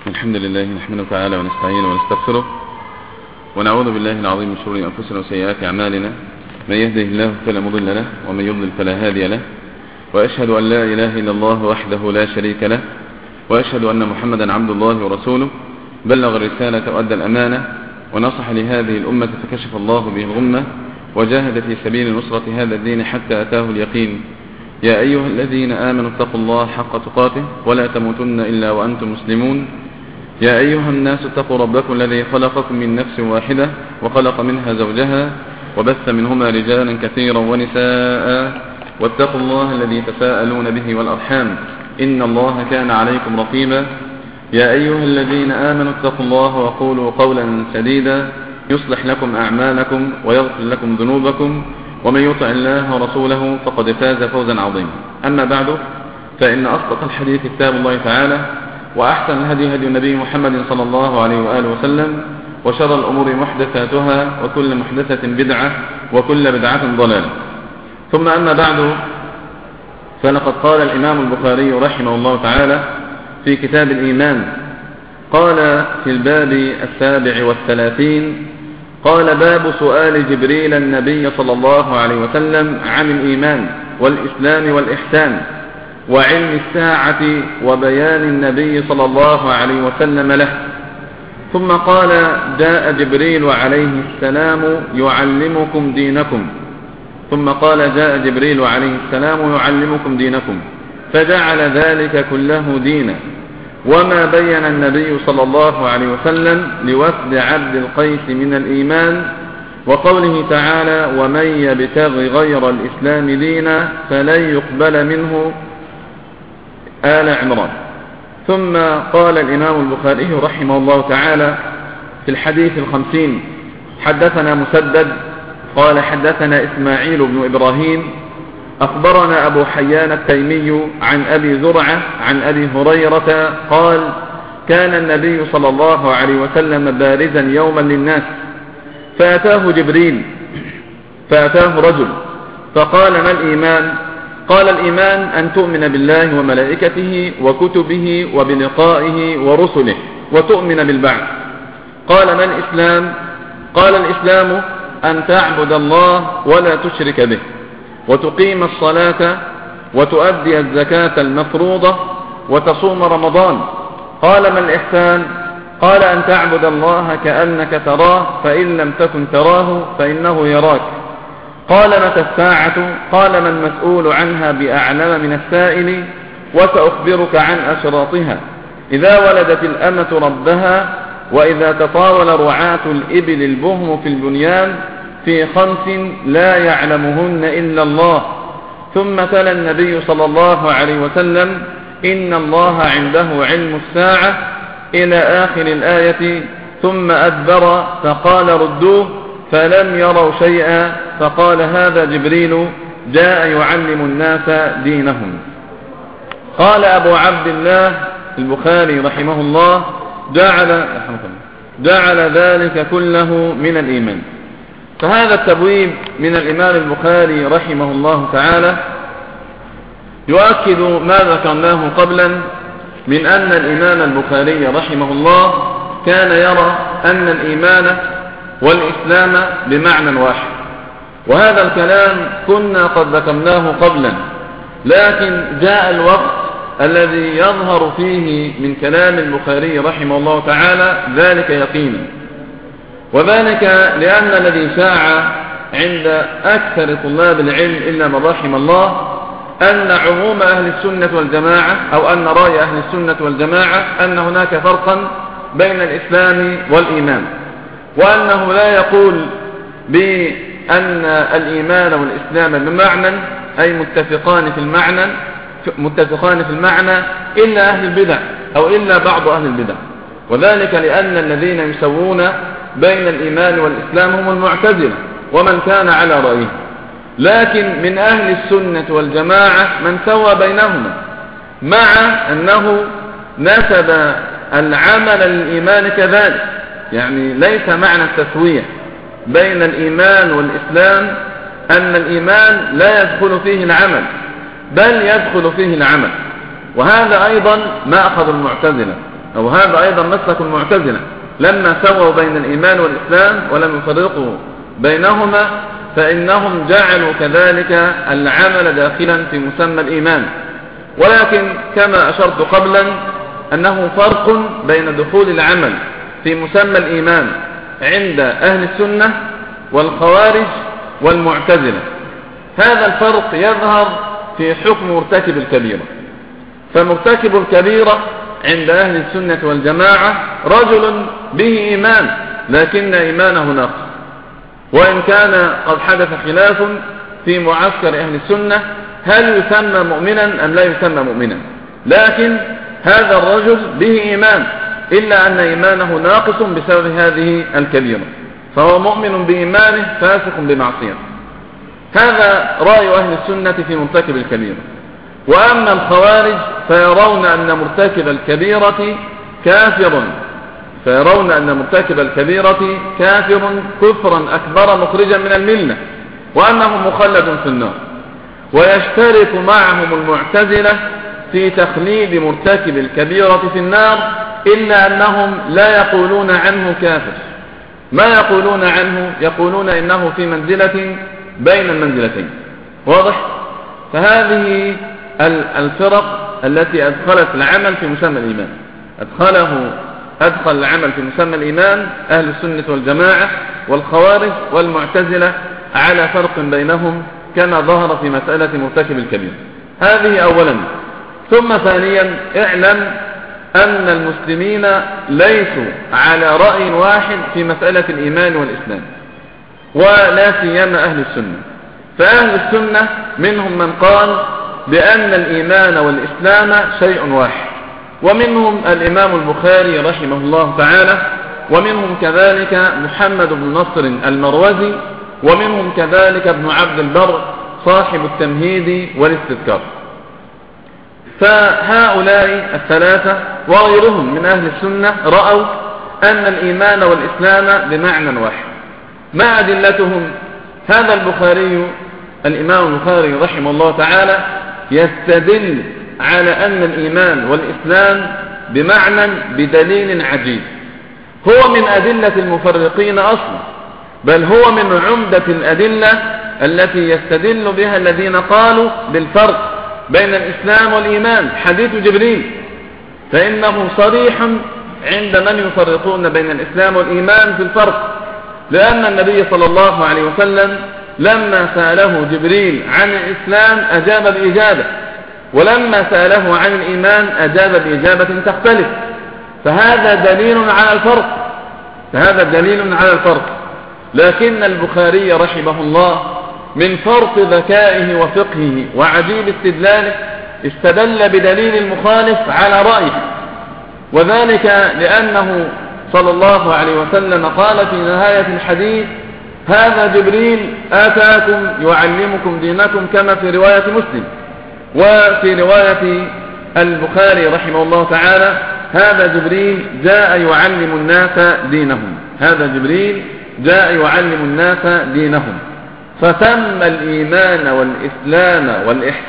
الحمد لله نحمده تعالى ونستعينه ونستغفره ونعوذ بالله العظيم من شرور أنفسنا وسيئات أعمالنا. من يهده الله فلا مضل له ومن يضلل فلا هادي له، وأشهد أن لا إله إلا الله وحده لا شريك له، وأشهد أن محمدا عبد الله ورسوله بلغ الرسالة وأدى الأمانة ونصح لهذه الأمة فكشف الله به الغمة وجاهد في سبيل نصرة هذا الدين حتى أتاه اليقين. يا أيها الذين آمنوا اتقوا الله حق تقاته ولا تموتن إلا وأنتم مسلمون. يا أيها الناس اتقوا ربكم الذي خلقكم من نفس واحدة وخلق منها زوجها وبث منهما رجالا كثيرا ونساء، واتقوا الله الذي تساءلون به والأرحام إن الله كان عليكم رقيبا. يا أيها الذين آمنوا اتقوا الله وقولوا قولا سديدا يصلح لكم أعمالكم ويغفر لكم ذنوبكم، ومن يطع الله ورسوله فقد فاز فوزا عظيما. أما بعد، فإن أصدق الحديث كتاب الله تعالى، وأحسن الهدي هدي النبي محمد صلى الله عليه وآله وسلم، وشر الأمور محدثاتها وكل محدثة بدعة وكل بدعة ضلالة. ثم أما بعد، فلقد قال الإمام البخاري رحمه الله تعالى في كتاب الإيمان، قال في الباب 37 قال: باب سؤال جبريل النبي صلى الله عليه وسلم عن الإيمان والإسلام والإحسان وعلم الساعة وبيان النبي صلى الله عليه وسلم له. ثم قال: جاء جبريل عليه السلام يعلمكم دينكم. ثم قال: جاء جبريل عليه السلام يعلمكم دينكم، فجعل ذلك كله دينا. وما بين النبي صلى الله عليه وسلم لوفد عبد القيس من الإيمان، وقوله تعالى: ومن يبتغ غير الإسلام دينا فلن يقبل منه، آل عمران. ثم قال الإمام البخاري رحمه الله تعالى في الحديث 50: حدثنا مسدد قال: حدثنا إسماعيل بن إبراهيم أخبرنا أبو حيان التيمي عن أبي زرعة عن أبي هريرة قال: كان النبي صلى الله عليه وسلم بارزا يوما للناس، فأتاه جبريل فأتاه رجل فقال: ما الإيمان؟ قال: الإيمان أن تؤمن بالله وملائكته وكتبه وبلقائه ورسله وتؤمن بالبعث. قال: ما الإسلام؟ قال: الإسلام أن تعبد الله ولا تشرك به، وتقيم الصلاة وتؤدي الزكاة المفروضة وتصوم رمضان. قال: ما الإحسان؟ قال: أن تعبد الله كأنك تراه، فإن لم تكن تراه فإنه يراك. قال: متى الساعة؟ قال: ما المسؤول عنها بأعلم من السائل، وسأخبرك عن أشراطها: إذا ولدت الأمة ربها، وإذا تطاول رعاة الإبل البهم في البنيان، في 5 لا يعلمهن إلا الله. ثم تلا النبي صلى الله عليه وسلم: إن الله عنده علم الساعة إلى آخر الآية. ثم أدبر فقال: ردوه، فلم يروا شيئا. فقال: هذا جبريل جاء يعلم الناس دينهم. قال أبو عبد الله البخاري رحمه الله: جعل ذلك كله من الإيمان. فهذا التبويب من الإمام البخاري رحمه الله تعالى يؤكد ما ذكرناه قبلا من أن الإمام البخاري رحمه الله كان يرى أن الإيمان والإسلام بمعنى واحد، وهذا الكلام كنا قد ذكرناه قبلا، لكن جاء الوقت الذي يظهر فيه من كلام البخاري رحمه الله تعالى ذلك يقينا، وذلك لأن الذي شاع عند أكثر طلاب العلم إلا من رحم الله أن عموم أهل السنة والجماعة، أو أن رأي أهل السنة والجماعة أن هناك فرقا بين الإسلام والإيمان، وأنه لا يقول بأن الإيمان والإسلام بمعنى أي متفقان في المعنى إلا أهل البدع أو إلا بعض أهل البدع، وذلك لأن الذين يسوون بين الإيمان والإسلام هم المعتزلة ومن كان على رأيه. لكن من أهل السنة والجماعة من سوى بينهما، مع أنه نسب العمل للإيمان كذلك، يعني ليس معنى التسوية بين الإيمان والإسلام أن الإيمان لا يدخل فيه العمل، بل يدخل فيه العمل، وهذا أيضا ما أخذ المعتزلة. أو هذا أيضا مسلك المعتزلة لما سووا بين الإيمان والإسلام ولم يفرقوا بينهما، فإنهم جعلوا كذلك العمل داخلا في مسمى الإيمان. ولكن كما أشرت قبلا أنه فرق بين دخول العمل في مسمى الإيمان عند أهل السنة والخوارج والمعتزلة. هذا الفرق يظهر في حكم مرتكب الكبيرة. فمرتكب الكبيرة عند أهل السنة والجماعة رجل به إيمان لكن إيمانه ناقص، وإن كان قد حدث خلاف في معسكر أهل السنة هل يسمى مؤمنا أم لا يسمى مؤمنا، لكن هذا الرجل به إيمان إلا أن إيمانه ناقص بسبب هذه الكبيرة، فهو مؤمن بإيمانه فاسق بمعصية. هذا رأي أهل السنة في مرتكب الكبيرة. وأما الخوارج فيرون أن مرتكب الكبيرة كافر، كافر كفرا أكبر مخرجا من الملة، وأنه مخلد في النار. ويشترك معهم المعتزلة في تخليد مرتكب الكبيرة في النار، إلا أنهم لا يقولون عنه كافر. ما يقولون عنه؟ يقولون إنه في منزلة بين المنزلتين. واضح؟ فهذه الفرق التي أدخلت العمل في مسمى الإيمان، أدخل العمل في مسمى الإيمان أهل السنة والجماعة والخوارج والمعتزلة على فرق بينهم كما ظهر في مسألة مرتكب الكبير. هذه أولا. ثم ثانيا اعلم أن المسلمين ليسوا على رأي واحد في مسألة الإيمان والإسلام، ولا سيما أهل السنة. فأهل السنة منهم من قال بأن الإيمان والإسلام شيء واحد، ومنهم الإمام البخاري رحمه الله تعالى، ومنهم كذلك محمد بن نصر المروزي، ومنهم كذلك ابن عبد البر صاحب التمهيد والاستذكار. فهؤلاء الثلاثة وغيرهم من أهل السنة رأوا أن الإيمان والإسلام بمعنى واحد. ما أدلتهم؟ هذا الإمام البخاري رحمه الله تعالى يستدل على أن الإيمان والإسلام بمعنى بدليل عجيب، هو من أدلة المفرقين أصلا، بل هو من عمدة الأدلة التي يستدل بها الذين قالوا بالفرق بين الإسلام والإيمان حديث جبريل، فإنه صريح عند من يفرقون بين الإسلام والإيمان في الفرق، لأن النبي صلى الله عليه وسلم لما سأله جبريل عن الإسلام أجاب بإجابة، ولما سأله عن الإيمان أجاب بإجابة تختلف. فهذا دليل على الفرق. لكن البخاري رحمه الله من فرط ذكائه وفقهه وعجيب استدلاله استدل بدليل المخالف على رأيه، وذلك لأنه صلى الله عليه وسلم قال في نهاية الحديث: هذا جبريل آتاكم يعلمكم دينكم، كما في رواية مسلم. وفي رواية البخاري رحمه الله تعالى: هذا جبريل جاء يعلم الناس دينهم. فسمى الإيمان والإسلام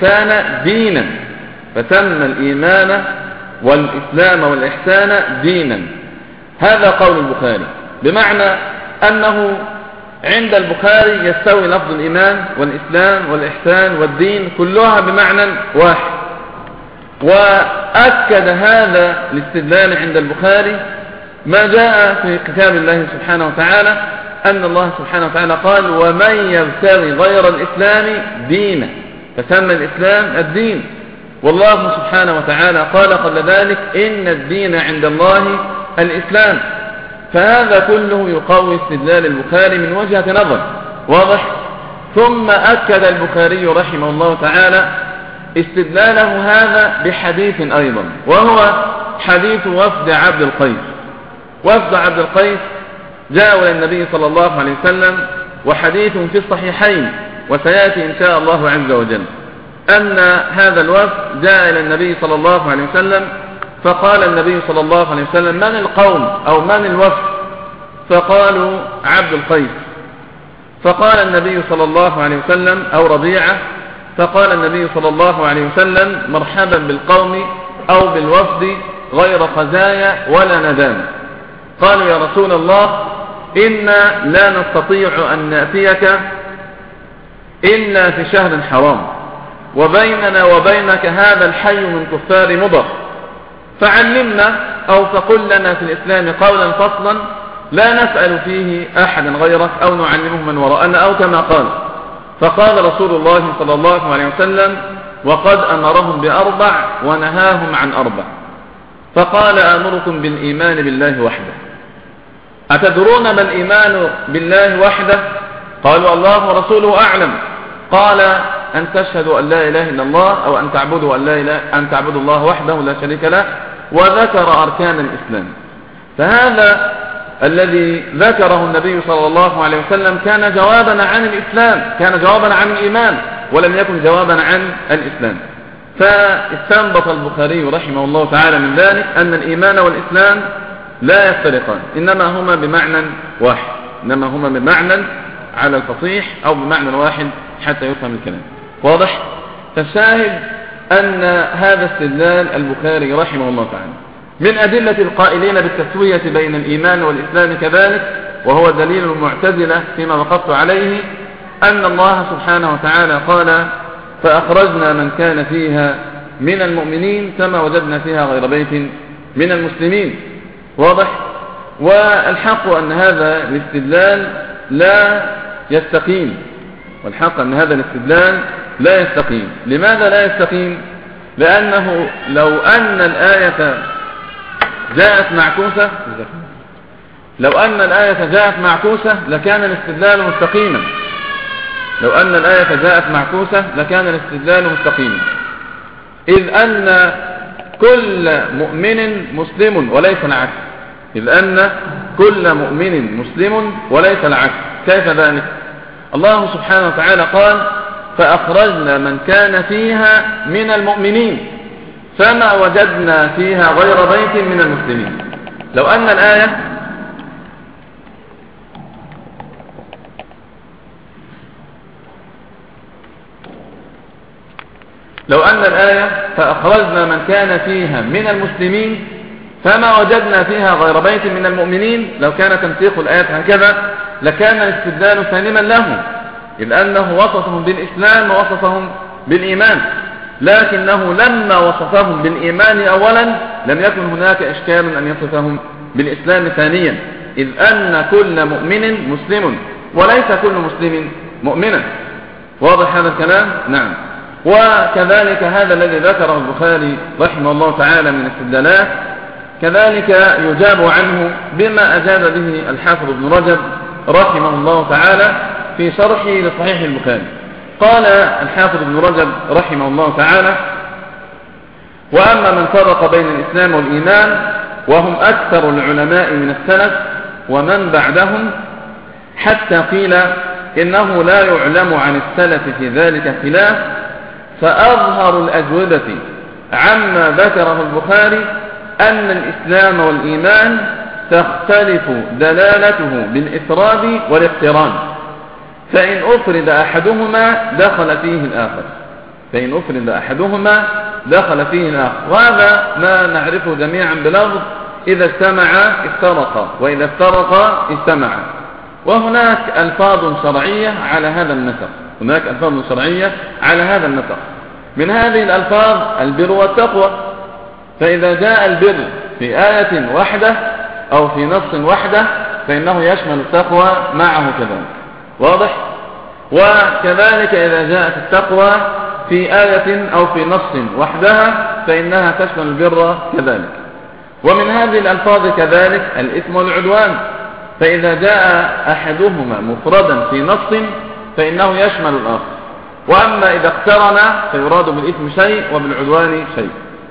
والإحسان دينا. هذا قول البخاري، بمعنى أنه عند البخاري يستوي لفظ الإيمان والإسلام والإحسان والدين كلها بمعنى واحد. وأكد هذا الاستدلال عند البخاري ما جاء في كتاب الله سبحانه وتعالى، أن الله سبحانه وتعالى قال: ومن يبتغي غير الإسلام دينا، فسمى الإسلام الدين. والله سبحانه وتعالى قال قبل ذلك: إن الدين عند الله الإسلام. فهذا كله يقوي استدلال البخاري من وجهة نظر. واضح؟ ثم أكد البخاري رحمه الله تعالى استدلاله هذا بحديث أيضا، وهو حديث وفد عبد القيس. وفد عبد القيس جاءوا إلى النبي صلى الله عليه وسلم، وحديث في الصحيحين وسيأتي إن شاء الله عز وجل، أن هذا الوفد جاء إلى النبي صلى الله عليه وسلم، فقال النبي صلى الله عليه وسلم: من القوم أو من الوفد؟ فقالوا: عبد القيس. فقال النبي صلى الله عليه وسلم: أو ربيعة. فقال النبي صلى الله عليه وسلم: مرحبا بالقوم أو بالوفد غير خزايا ولا ندامة. قالوا يا رسول الله إنا لا نستطيع أن نأتيك إلا في شهر حرام، وبيننا وبينك هذا الحي من كفار مضر، فعلمنا أو فقل لنا في الإسلام قولا فصلا لا نسأل فيه أحدا غيرك أو نعلمه من وراءنا، أو كما قال. فقال رسول الله صلى الله عليه وسلم وقد أمرهم بأربع ونهاهم عن أربع، فقال آمركم بالإيمان بالله وحده. أتدرون ما الإيمان بالله وحده؟ قالوا الله ورسوله أعلم. قال أن تشهدوا أن لا إله إلا الله، أو أن تعبدوا الله وحده لا شريك له، وذكر أركان الإسلام. فهذا الذي ذكره النبي صلى الله عليه وسلم كان جوابا عن الإسلام، كان جوابا عن الإيمان، ولم يكن جوابا عن الإسلام. فاستنبط البخاري رحمه الله تعالى من ذلك أن الإيمان والإسلام لا يفترقان، إنما هما بمعنى واحد، إنما هما بمعنى على الفصيح أو بمعنى واحد حتى يفهم الكلام. واضح؟ فالشاهد أن هذا استدلال البخاري رحمه الله تعالى من أدلة القائلين بالتسوية بين الإيمان والإسلام كذلك، وهو دليل المعتزلة فيما وقفت عليه، أن الله سبحانه وتعالى قال فأخرجنا من كان فيها من المؤمنين كما وجدنا فيها غير بيت من المسلمين. واضح؟ والحق أن هذا الاستدلال لا يستقيم، والحق أن هذا الاستدلال لا يستقيم. لماذا لا يستقيم؟ لأنه لو أن الآية جاءت معكوسة، لو أن الآية جاءت معكوسة لكان الاستدلال مستقيما، لو أن الآية جاءت معكوسة لكان الاستدلال مستقيما، إذ أن كل مؤمن مسلم وليس العكس، إذ أن كل مؤمن مسلم وليس العكس. كيف ذلك؟ الله سبحانه وتعالى قال فأخرجنا من كان فيها من المؤمنين فما وجدنا فيها غير بيت من المسلمين. لو أن الآية فأخرجنا من كان فيها من المسلمين فما وجدنا فيها غير بيت من المؤمنين، لو كان تنسيق الآيات هكذا لكان الاستدلال سالما لهم، إذ أنه وصفهم بالإسلام ووصفهم بالإيمان، لكنه لما وصفهم بالإيمان أولا لم يكن هناك إشكال أن يصفهم بالإسلام ثانيا، إذ أن كل مؤمن مسلم وليس كل مسلم مؤمنا. واضح هذا الكلام؟ نعم. وكذلك هذا الذي ذكره البخاري رحمه الله تعالى من استدلالات كذلك يجاب عنه بما أجاب به الحافظ ابن رجب رحمه الله تعالى في شرحه لصحيح البخاري. قال الحافظ ابن رجب رحمه الله تعالى وأما من فرق بين الإسلام والإيمان وهم أكثر العلماء من السلف ومن بعدهم، حتى قيل إنه لا يعلم عن السلف في ذلك خلاف، فأظهر الأجوبة عما ذكره البخاري أن الإسلام والإيمان تختلف دلالته بالإفراد والاقتران، فإن أفرد أحدهما دخل فيه الآخر، فإن أفرد أحدهما دخل فيه الآخر. وهذا ما نعرفه جميعا بلفظ إذا اجتمعا افترقا وإذا افترقا اجتمعا. وهناك ألفاظ شرعية على هذا النسق، هناك ألفاظ شرعية على هذا النسق. من هذه الألفاظ البر والتقوى، فإذا جاء البر في آية واحدة أو في نص واحدة فإنه يشمل التقوى معه كذلك. واضح؟ وكذلك إذا جاءت التقوى في آية أو في نص وحدها فإنها تشمل البر كذلك. ومن هذه الألفاظ كذلك الإثم والعدوان، فإذا جاء أحدهما مفردا في نص فإنه يشمل الآخر، وأما إذا اقترن فيراد بالإثم شيء وبالعدوان شيء.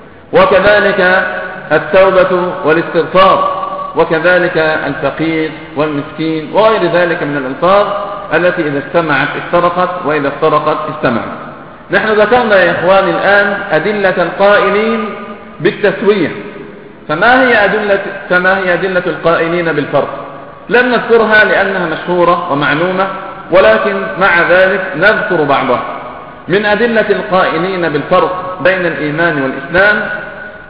وكذلك التوبة والاستغفار، وكذلك الفقير والمسكين وغير ذلك من الألفاظ التي إذا اجتمعت افترقت وإذا افترقت اجتمعت. نحن ذكرنا يا إخواني الآن أدلة القائلين بالتسوية، فما هي أدلة القائلين بالفرق؟ لم نذكرها لأنها مشهورة ومعلومة، ولكن مع ذلك نذكر بعضها. من أدلة القائلين بالفرق بين الإيمان والإسلام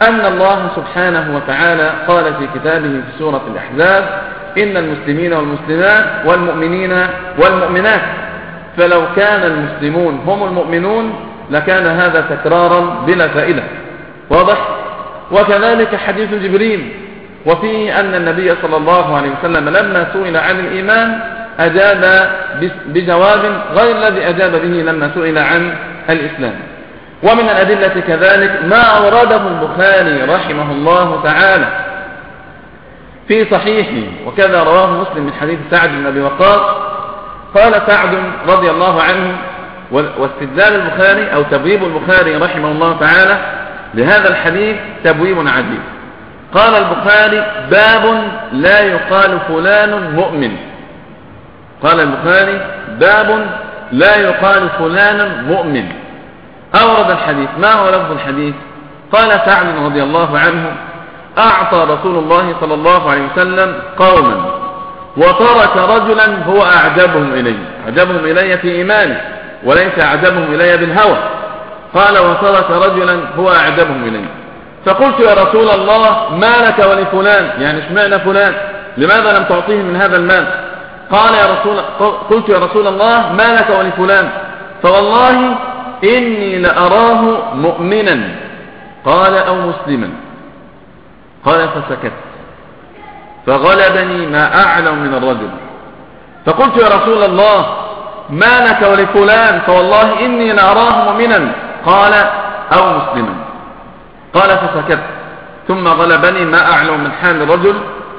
أن الله سبحانه وتعالى قال في كتابه في سورة الأحزاب: إن المسلمين والمسلمات والمؤمنين والمؤمنات. فلو كان المسلمون هم المؤمنون لكان هذا تكرارا بلا فائدة. واضح؟ وكذلك حديث جبريل، وفيه أن النبي صلى الله عليه وسلم لما سئل عن الإيمان أجاب بجواب غير الذي أجاب به لما سئل عن الإسلام. ومن الأدلة كذلك ما أورده البخاري رحمه الله تعالى في صحيحه، وكذا رواه مسلم من حديث سعد بن أبي وقاص. قال سعد رضي الله عنه، واستدلال البخاري أو تبويب البخاري رحمه الله تعالى لهذا الحديث تبويب عجيب. قال البخاري: باب لا يقال فلان مؤمن. قال البخاري: باب لا يقال فلان مؤمن. أورد الحديث. ما هو لفظ الحديث؟ قال سعد رضي الله عنه: أعطى رسول الله صلى الله عليه وسلم قوما وترك رجلا هو أعجبهم إلي. أعجبهم إلي في إيمانه، وليس أعجبهم إلي بالهوى. قال: وترك رجلا هو أعجبهم إلي. فقلت: يا رسول الله، ما لك ولفلان؟ يعني اشمعنى فلان؟ لماذا لم تعطيه من هذا المال؟ قال: قلت: يا رسول الله، ما لك ولفلان؟ فوالله إني لأراه مؤمنا. قال: أو مسلما. قال: فسكت. فغلبني ما أعلم من الرجل. فقلت: يا رسول الله، ما لك ولفلان؟ فوالله إني لأراه مؤمنا. قال: أو مسلما. قال: فسكت. ثم غلبني ما أعلم من حال الرجل.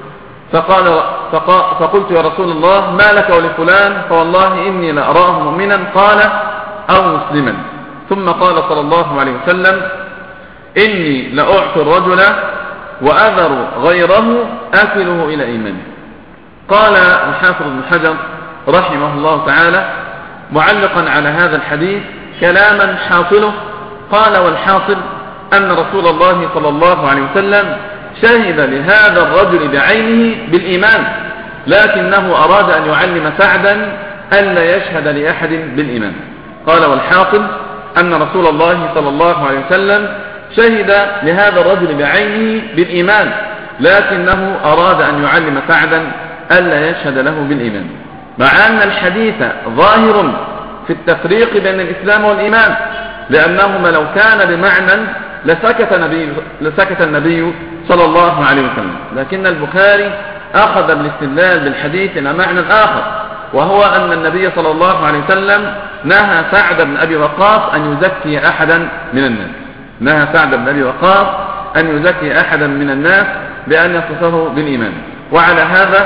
فقلت: يا رسول الله، ما لك ولفلان؟ فوالله إني لأراه مؤمنا. قال: أو مسلما. ثم قال صلى الله عليه وسلم: إني لأعطي الرجل وأذر غيره أكله إلى إيمانه. قال الحافظ ابن حجر رحمه الله تعالى معلقا على هذا الحديث كلاما حاصله. قال: والحاصل أن رسول الله صلى الله عليه وسلم شهد لهذا الرجل بعينه بالإيمان، لكنه أراد أن يعلم سعدا ألا يشهد لأحد بالإيمان. قال: والحاصل أن رسول الله صلى الله عليه وسلم شهد لهذا الرجل بعينه بالإيمان، لكنه أراد أن يعلم سعدا ألا يشهد له بالإيمان، مع أن الحديث ظاهر في التفريق بين الإسلام والإيمان، لأنهما لو كان بمعنى لسكت النبي صلى الله عليه وسلم. لكن البخاري أخذ بالاستدلال بالحديث إلى معنى آخر، وهو أن النبي صلى الله عليه وسلم نهى سعد بن أبي وقاص أن يزكي أحدا من الناس. نهى سعد بن أبي وقاص أن يزكي أحدا من الناس بأن يصفه بالإيمان. وعلى هذا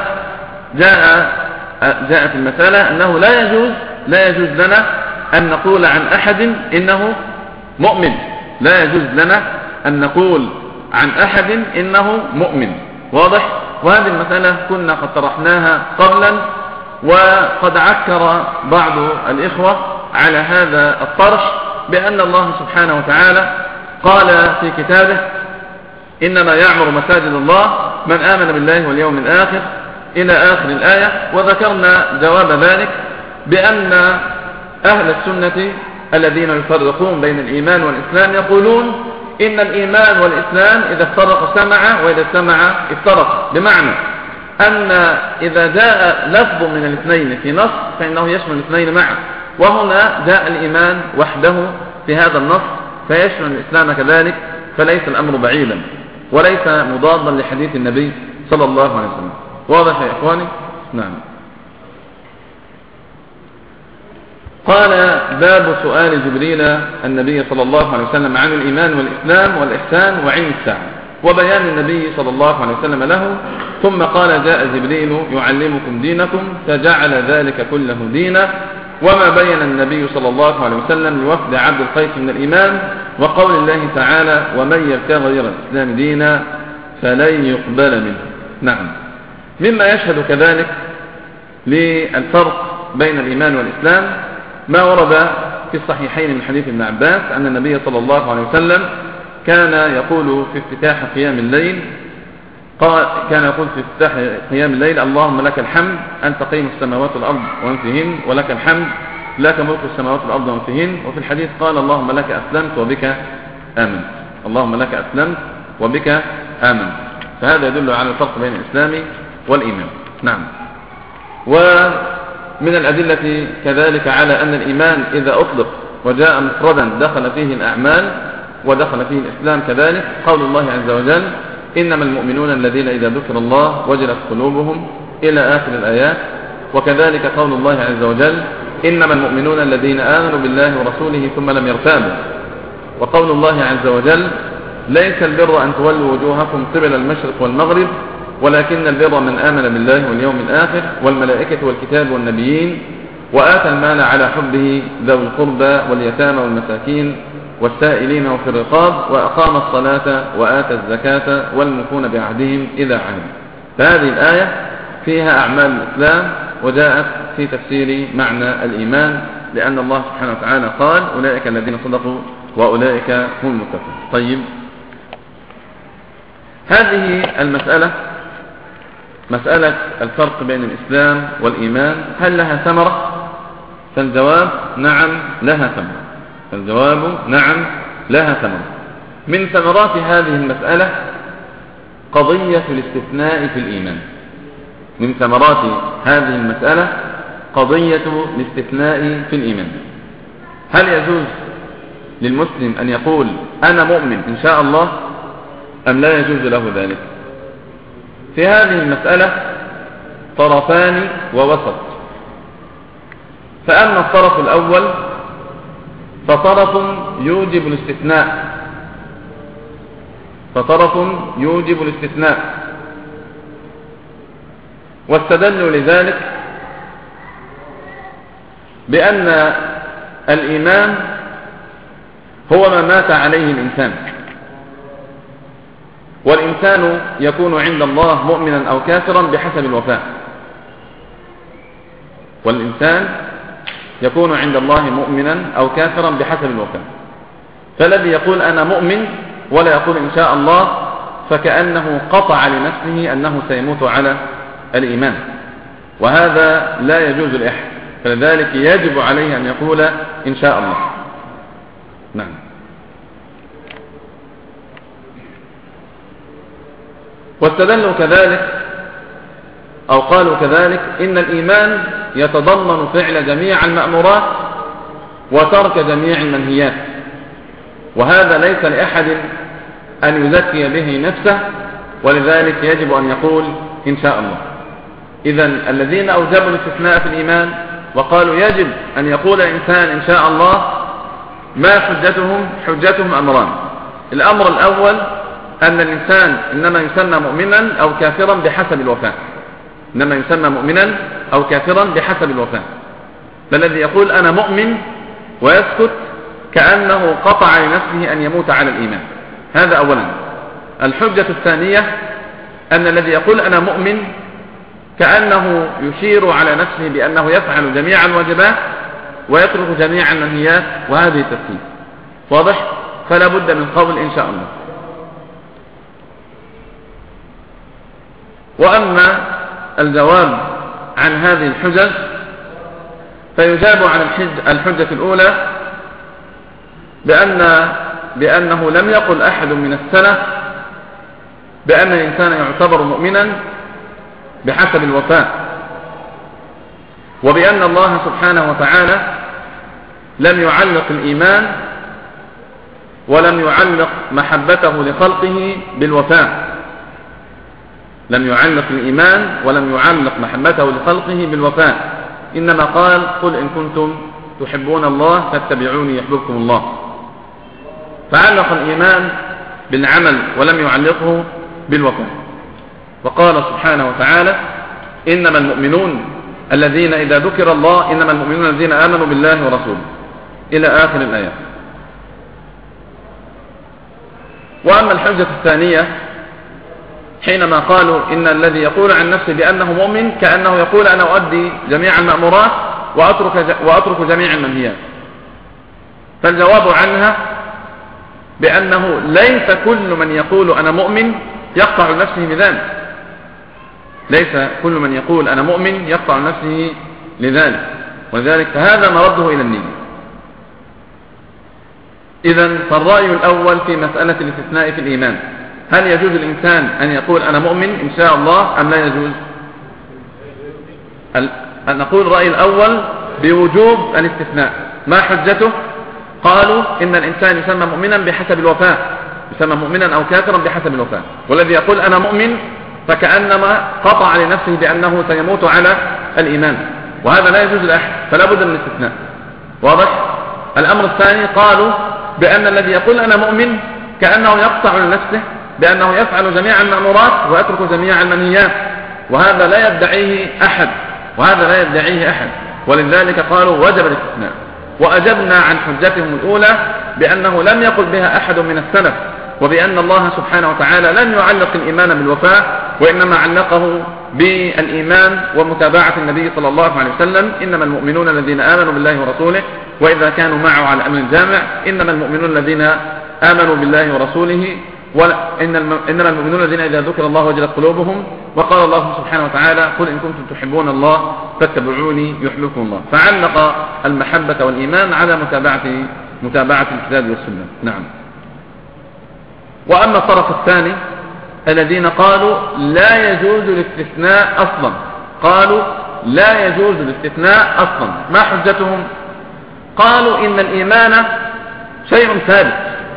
جاءت المسألة أنه لا يجوز لنا أن نقول عن أحد إنه مؤمن. لا يجوز لنا أن نقول عن أحد إنه مؤمن. واضح؟ وهذه المسألة كنا قد طرحناها قبلا، وقد عكر بعض الإخوة على هذا الطرح بأن الله سبحانه وتعالى قال في كتابه: إنما يعمر مساجد الله من آمن بالله واليوم الآخر، إلى آخر الآية. وذكرنا جواب ذلك بأن أهل السنة الذين يفرقون بين الإيمان والإسلام يقولون إن الإيمان والإسلام إذا افترق سمع، وإذا سمع افترق، بمعنى أن إذا جاء لفظ من الاثنين في نص فإنه يشمل الاثنين معا، وهنا جاء الإيمان وحده في هذا النص فيشمل الإسلام كذلك، فليس الأمر بعيدا وليس مضادا لحديث النبي صلى الله عليه وسلم. واضح يا إخواني؟ نعم. قال: باب سؤال جبريل النبي صلى الله عليه وسلم عن الإيمان والإسلام والإحسان وعلم الساعة، وبيان النبي صلى الله عليه وسلم له. ثم قال: جاء جبريل يعلمكم دينكم، فجعل ذلك كله دينا. وما بين النبي صلى الله عليه وسلم لوفد عبد القيس من الإيمان، وقول الله تعالى: ومن يبتغي غير الإسلام دينا فلن يقبل منه. نعم. مما يشهد كذلك للفرق بين الإيمان والإسلام ما ورد في الصحيحين من حديث ابن عباس أن النبي صلى الله عليه وسلم كان يقول في افتتاح قيام الليل اللهم لك الحمد أنت قيم السماوات والأرض ومن فيهن، ولك الحمد لك ملك السماوات والأرض ومن فيهن. وفي الحديث قال: اللهم لك أسلمت وبك آمنت. اللهم لك أسلمت وبك آمن. فهذا يدل على الفرق بين الإسلام والإيمان. نعم. ومن الأدلة كذلك على أن الإيمان إذا أطلق وجاء مفردا دخل فيه الأعمال ودخل فيه الإسلام كذلك قول الله عز وجل إنما المؤمنون الذين إذا ذكر الله وجلت قلوبهم إلى آخر الآيات. وكذلك قول الله عز وجل إنما المؤمنون الذين آمنوا بالله ورسوله ثم لم يرتابوا. وقول الله عز وجل ليس البر أن تولوا وجوهكم قبل المشرق والمغرب ولكن البر من آمن بالله واليوم الآخر والملائكة والكتاب والنبيين وآتى المال على حبه ذوي القربى واليتامى والمساكين والسائلين وفي الرقاب وأقام الصلاة وآتى الزكاة والموفون بعهدهم إذا عهدوا. فهذه الآية فيها أعمال الإسلام وجاءت في تفسير معنى الإيمان لأن الله سبحانه وتعالى قال أولئك الذين صدقوا وأولئك هم المتقون. طيب، هذه المسألة مسألة الفرق بين الإسلام والإيمان هل لها ثمرة؟ فالجواب نعم لها ثمرة. الجواب نعم لها ثمرة. من ثمرات هذه المسألة قضية الاستثناء في الإيمان. من ثمرات هذه المسألة قضية الاستثناء في الإيمان. هل يجوز للمسلم أن يقول أنا مؤمن إن شاء الله أم لا يجوز له ذلك؟ في هذه المسألة طرفان ووسط. فأما الطرف الأول فطرف يوجب الاستثناء، واستدلوا لذلك بأن الإيمان هو ما مات عليه الإنسان، والإنسان يكون عند الله مؤمنا أو كافرا بحسب الوفاء. والإنسان يكون عند الله مؤمنا أو كافرا بحسب الوفاء. فالذي يقول أنا مؤمن ولا يقول إن شاء الله فكأنه قطع لنفسه أنه سيموت على الإيمان، وهذا لا يجوز لأحد. فلذلك يجب عليه أن يقول إن شاء الله. نعم. واستدلوا كذلك أو قالوا كذلك إن الإيمان يتضمن فعل جميع المأمورات وترك جميع المنهيات، وهذا ليس لأحد أن يزكي به نفسه، ولذلك يجب أن يقول إن شاء الله. إذن الذين أوجبوا الاستثناء في الإيمان وقالوا يجب أن يقول الإنسان إن شاء الله ما حجتهم أمران. الأمر الأول أن الإنسان إنما يسمى مؤمنا أو كافرا بحسب الوفاء، إنما يسمى مؤمنا أو كافرا بحسب الوفاء. فالذي يقول أنا مؤمن ويسكت كأنه قطع لنفسه أن يموت على الإيمان. هذا أولا. الحجة الثانية أن الذي يقول أنا مؤمن كأنه يشير على نفسه بأنه يفعل جميع الواجبات ويترك جميع المنهيات، وهذه التفسير واضح. فلا بد من قول إن شاء الله. وأما الجواب عن هذه الحجج فيجاب عن الحجة الأولى بأنه لم يقل أحد من السلف بأن الإنسان يعتبر مؤمنا بحسب الوفاء، وبأن الله سبحانه وتعالى لم يعلق الإيمان ولم يعلق محبته لخلقه بالوفاء. لم يعلق الإيمان ولم يعلق محبته لخلقه بالوفاء، إنما قال قل إن كنتم تحبون الله فاتبعوني يحببكم الله. فعلق الإيمان بالعمل ولم يعلقه بالوفاء. وقال سبحانه وتعالى إنما المؤمنون الذين إذا ذكر الله إنما المؤمنون الذين آمنوا بالله ورسوله إلى آخر الآيات. وأما الحجة الثانية حينما قالوا إن الذي يقول عن نفسه بأنه مؤمن كأنه يقول أنا أؤدي جميع المأمورات وأترك جميع المنهيات، فالجواب عنها بأنه ليس كل من يقول أنا مؤمن يقطع نفسه بذلك. ليس كل من يقول أنا مؤمن يقطع نفسه لذلك، وذلك فهذا مرده إلى النية. إذن فالرأي الأول في مسألة الاستثناء في الإيمان هل يجوز الإنسان أن يقول أنا مؤمن إن شاء الله أم لا يجوز؟ أن نقول الرأي الأول بوجوب الاستثناء. ما حجته؟ قالوا إن الإنسان يسمى مؤمنا بحسب الوفاة، يسمى مؤمنا أو كافرا بحسب الوفاة، والذي يقول أنا مؤمن فكأنما قطع لنفسه بأنه سيموت على الإيمان، وهذا لا يجوز لأحد، فلا بد من الاستثناء. واضح؟ الأمر الثاني قالوا بأن الذي يقول أنا مؤمن كأنه يقطع لنفسه بأنه يفعل جميع المأمورات ويترك جميع المنهيات، وهذا لا يدعيه أحد، ولذلك قالوا وجب الاستثناء. وأجبنا عن حجتهم الأولى بأنه لم يقل بها أحد من السلف، وبأن الله سبحانه وتعالى لم يعلق الإيمان بالوفاة، وإنما علقه بالإيمان ومتابعة النبي صلى الله عليه وسلم. إنما المؤمنون الذين آمنوا بالله ورسوله وإذا كانوا معه على أمر جامع. إنما المؤمنون الذين آمنوا بالله ورسوله إنما المؤمنون الذين إذا ذكر الله وجلت قلوبهم. وقال الله سبحانه وتعالى قل إن كنتم تحبون الله فاتبعوني يحببكم الله. فعلق المحبة والإيمان على متابعة الكتاب والسنة. نعم. وأما الطرف الثاني الذين قالوا لا يجوز الاستثناء أصلا، قالوا لا يجوز الاستثناء أصلا. ما حجتهم؟ قالوا إن الإيمان شيء ثابت،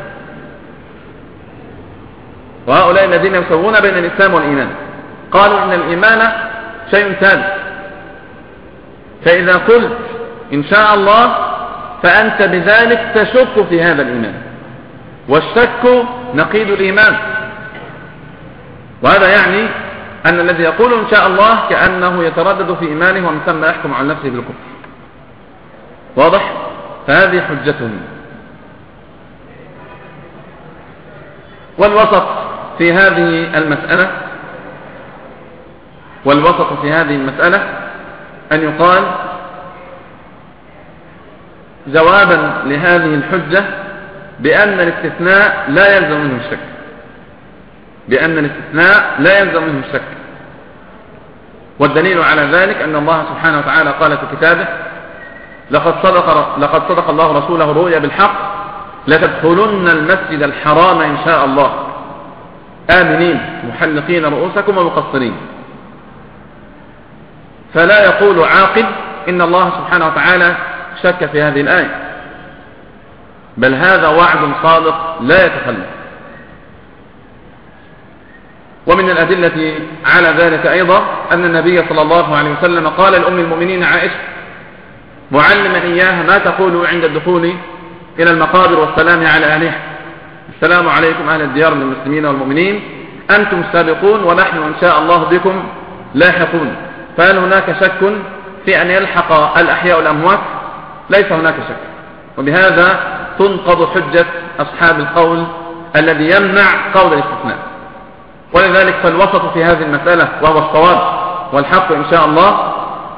وهؤلاء الذين يسوون بين الإسلام والإيمان قالوا إن الإيمان شيء ثابت، فإذا قلت إن شاء الله فأنت بذلك تشك في هذا الإيمان، والشك نقيض الإيمان. وهذا يعني أن الذي يقول إن شاء الله كأنه يتردد في إيمانه، ومن ثم يحكم على نفسه بالكفر. واضح؟ فهذه حجتهم. والوسط في هذه المسألة أن يقال جوابا لهذه الحجة بأن الاستثناء لا يلزم منه الشك، والدليل على ذلك أن الله سبحانه وتعالى قال في كتابه لقد صدق الله رسوله الرؤيا بالحق لتدخلن المسجد الحرام إن شاء الله آمنين محلقين رؤوسكم ومقصرين. فلا يقول عاقل إن الله سبحانه وتعالى شك في هذه الآية، بل هذا وعد صادق لا يتخلف. ومن الأدلة على ذلك أيضا أن النبي صلى الله عليه وسلم قال لأم المؤمنين عائشة معلما إياها ما تقول عند الدخول إلى المقابر والسلام على أهلها: السلام عليكم أهل الديار من المسلمين والمؤمنين، أنتم السابقون ونحن إن شاء الله بكم لاحقون. فهل هناك شك في أن يلحق الأحياء الأموات؟ ليس هناك شك. وبهذا تنقض حجة أصحاب القول الذي يمنع قول الاستثناء. ولذلك فالوسط في هذه المسألة وهو الصواب والحق إن شاء الله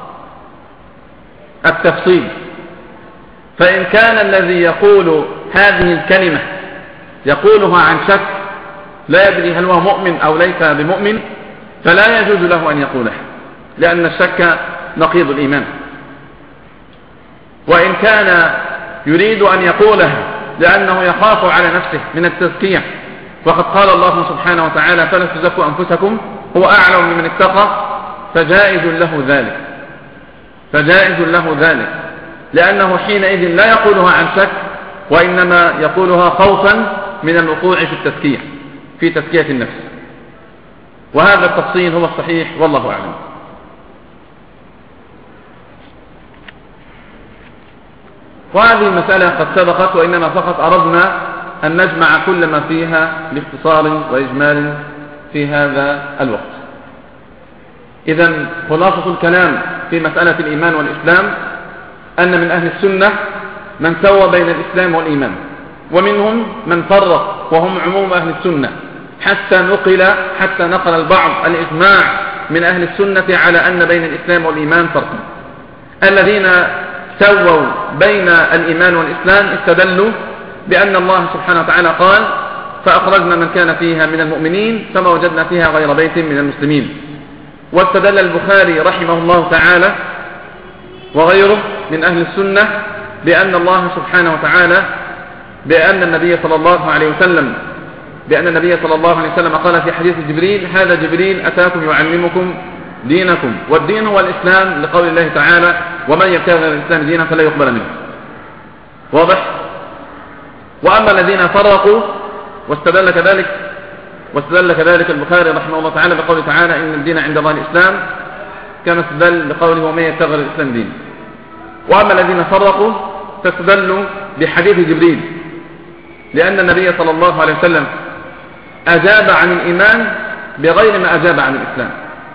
التفصيل. فإن كان الذي يقول هذه الكلمة يقولها عن شك لا يدري هل هو مؤمن أو ليس بمؤمن، فلا يجوز له أن يقولها، لأن الشك نقيض الإيمان. وإن كان يريد أن يقولها لأنه يخاف على نفسه من التزكية، وقد قال الله سبحانه وتعالى فلا تزكوا أنفسكم هو أعلم بمن اتقى، فجائز له ذلك، لأنه حينئذ لا يقولها عن شك، وإنما يقولها خوفا من الوقوع في تزكية النفس. وهذا التفصيل هو الصحيح والله أعلم. وهذه المسألة قد سبقت، وإنما فقط أردنا أن نجمع كل ما فيها باختصار وإجمال في هذا الوقت. إذن خلاصة الكلام في مسألة الإيمان والإسلام أن من أهل السنة من سوى بين الإسلام والإيمان، ومنهم من فرق وهم عموم أهل السنة، حتى نقل البعض الإجماع من أهل السنة على أن بين الإسلام والإيمان فرقا. الذين سووا بين الإيمان والإسلام استدلوا بأن الله سبحانه وتعالى قال فأخرجنا من كان فيها من المؤمنين فما وجدنا فيها غير بيت من المسلمين. واستدل البخاري رحمه الله تعالى وغيره من أهل السنة بأن الله سبحانه وتعالى بأن النبي صلى الله عليه وسلم بأن النبي صلى الله عليه وسلم قال في حديث جبريل: هذا جبريل أتاكم يعلمكم دينكم، والدين هو الإسلام، لقول الله تعالى: ومن يبتغي غير الإسلام دينا فلا يقبل منه. واضح؟ وأما الذين فرقوا واستدل كذلك البخاري رحمه الله تعالى بقوله تعالى: إن الدين عند الله الإسلام، كما استدل بقوله: ومن يبتغي غير الإسلام دينا. وأما الذين فرقوا فاستدلوا بحديث جبريل، لأن النبي صلى الله عليه وسلم أجاب عن الإيمان بغير ما أجاب عن الإسلام.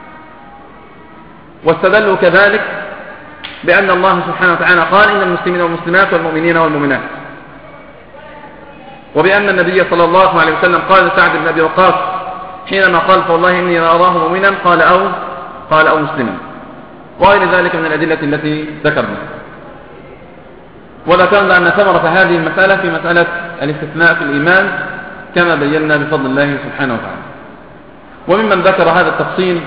واستدلوا كذلك بأن الله سبحانه وتعالى قال: إن المسلمين والمسلمات والمؤمنين والمؤمنات، وبأن النبي صلى الله عليه وسلم قال لسعد بن أبي وقاص حينما قال: فوالله إني لأراه مؤمنا، قال أو مسلما، وغير ذلك من الأدلة التي ذكرنا. وذكرنا أن ثمرة هذه المسألة في مسألة الاستثناء في الإيمان كما بينا بفضل الله سبحانه وتعالى. وممن ذكر هذا التفصيل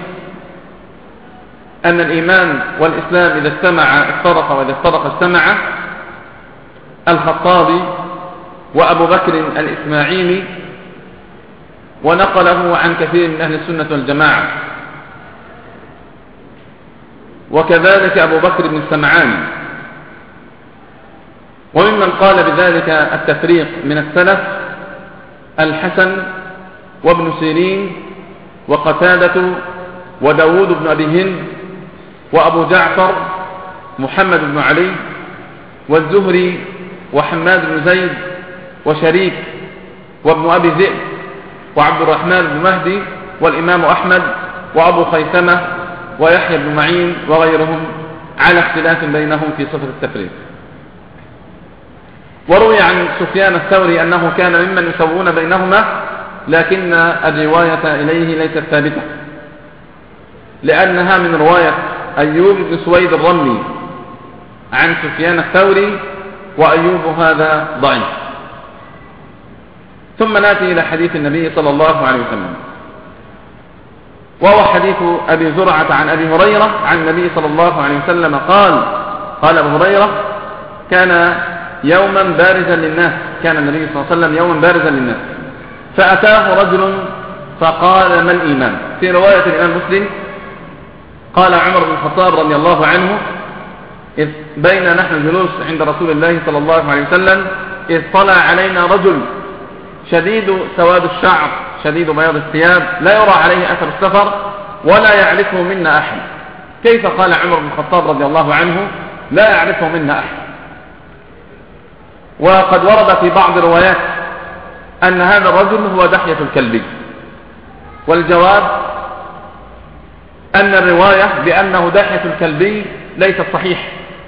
أن الإيمان والإسلام إذا اجتمع افترق، وإذا افترق اجتمع الخطابي وأبو بكر الإسماعيلي، ونقله عن كثير من أهل السنة والجماعة، وكذلك أبو بكر بن السمعاني. وممن قال بذلك التفريق من السلف الحسن وابن سيرين وقتادة وداود بن أبي هند وأبو جعفر محمد بن علي والزهري وحماد بن زيد وشريك وابن أبي ذئب وعبد الرحمن بن مهدي والإمام أحمد وأبو خيثمة ويحيى بن معين وغيرهم، على اختلاف بينهم في صفة التفريق. وروي عن سفيان الثوري أنه كان ممن يسوون بينهما، لكن الرواية إليه ليست ثابتة، لأنها من رواية أيوب بن سويد الرملي عن سفيان الثوري، وأيوب هذا ضعيف. ثم نأتي إلى حديث النبي صلى الله عليه وسلم، وهو حديث أبي زرعة عن أبي هريرة عن النبي صلى الله عليه وسلم قال أبو هريرة: كان يوما بارزا للناس، كان النبي صلى الله عليه وسلم يوما بارزا للناس، فأتاه رجل فقال: ما الإيمان؟ في رواية الإمام مسلم قال عمر بن الخطاب رضي الله عنه: إذ بين نحن جلوس عند رسول الله صلى الله عليه وسلم إذ طلع علينا رجل شديد سواد الشعر شديد بياض الثياب، لا يرى عليه أثر السفر ولا يعرفه منا أحد. كيف قال عمر بن الخطاب رضي الله عنه لا يعرفه منا أحد؟ وقد ورد في بعض الروايات أن هذا الرجل هو دحية الكلبي، والجواب أن الرواية بأنه دحية الكلبي ليست صحيح،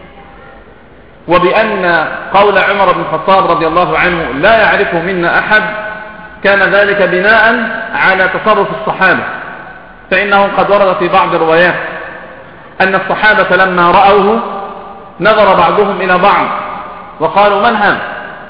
وبأن قول عمر بن الخطاب رضي الله عنه لا يعرفه منا أحد كان ذلك بناء على تصرف الصحابة، فإنه قد ورد في بعض الروايات أن الصحابة لما رأوه نظر بعضهم إلى بعض وقالوا: من هذا؟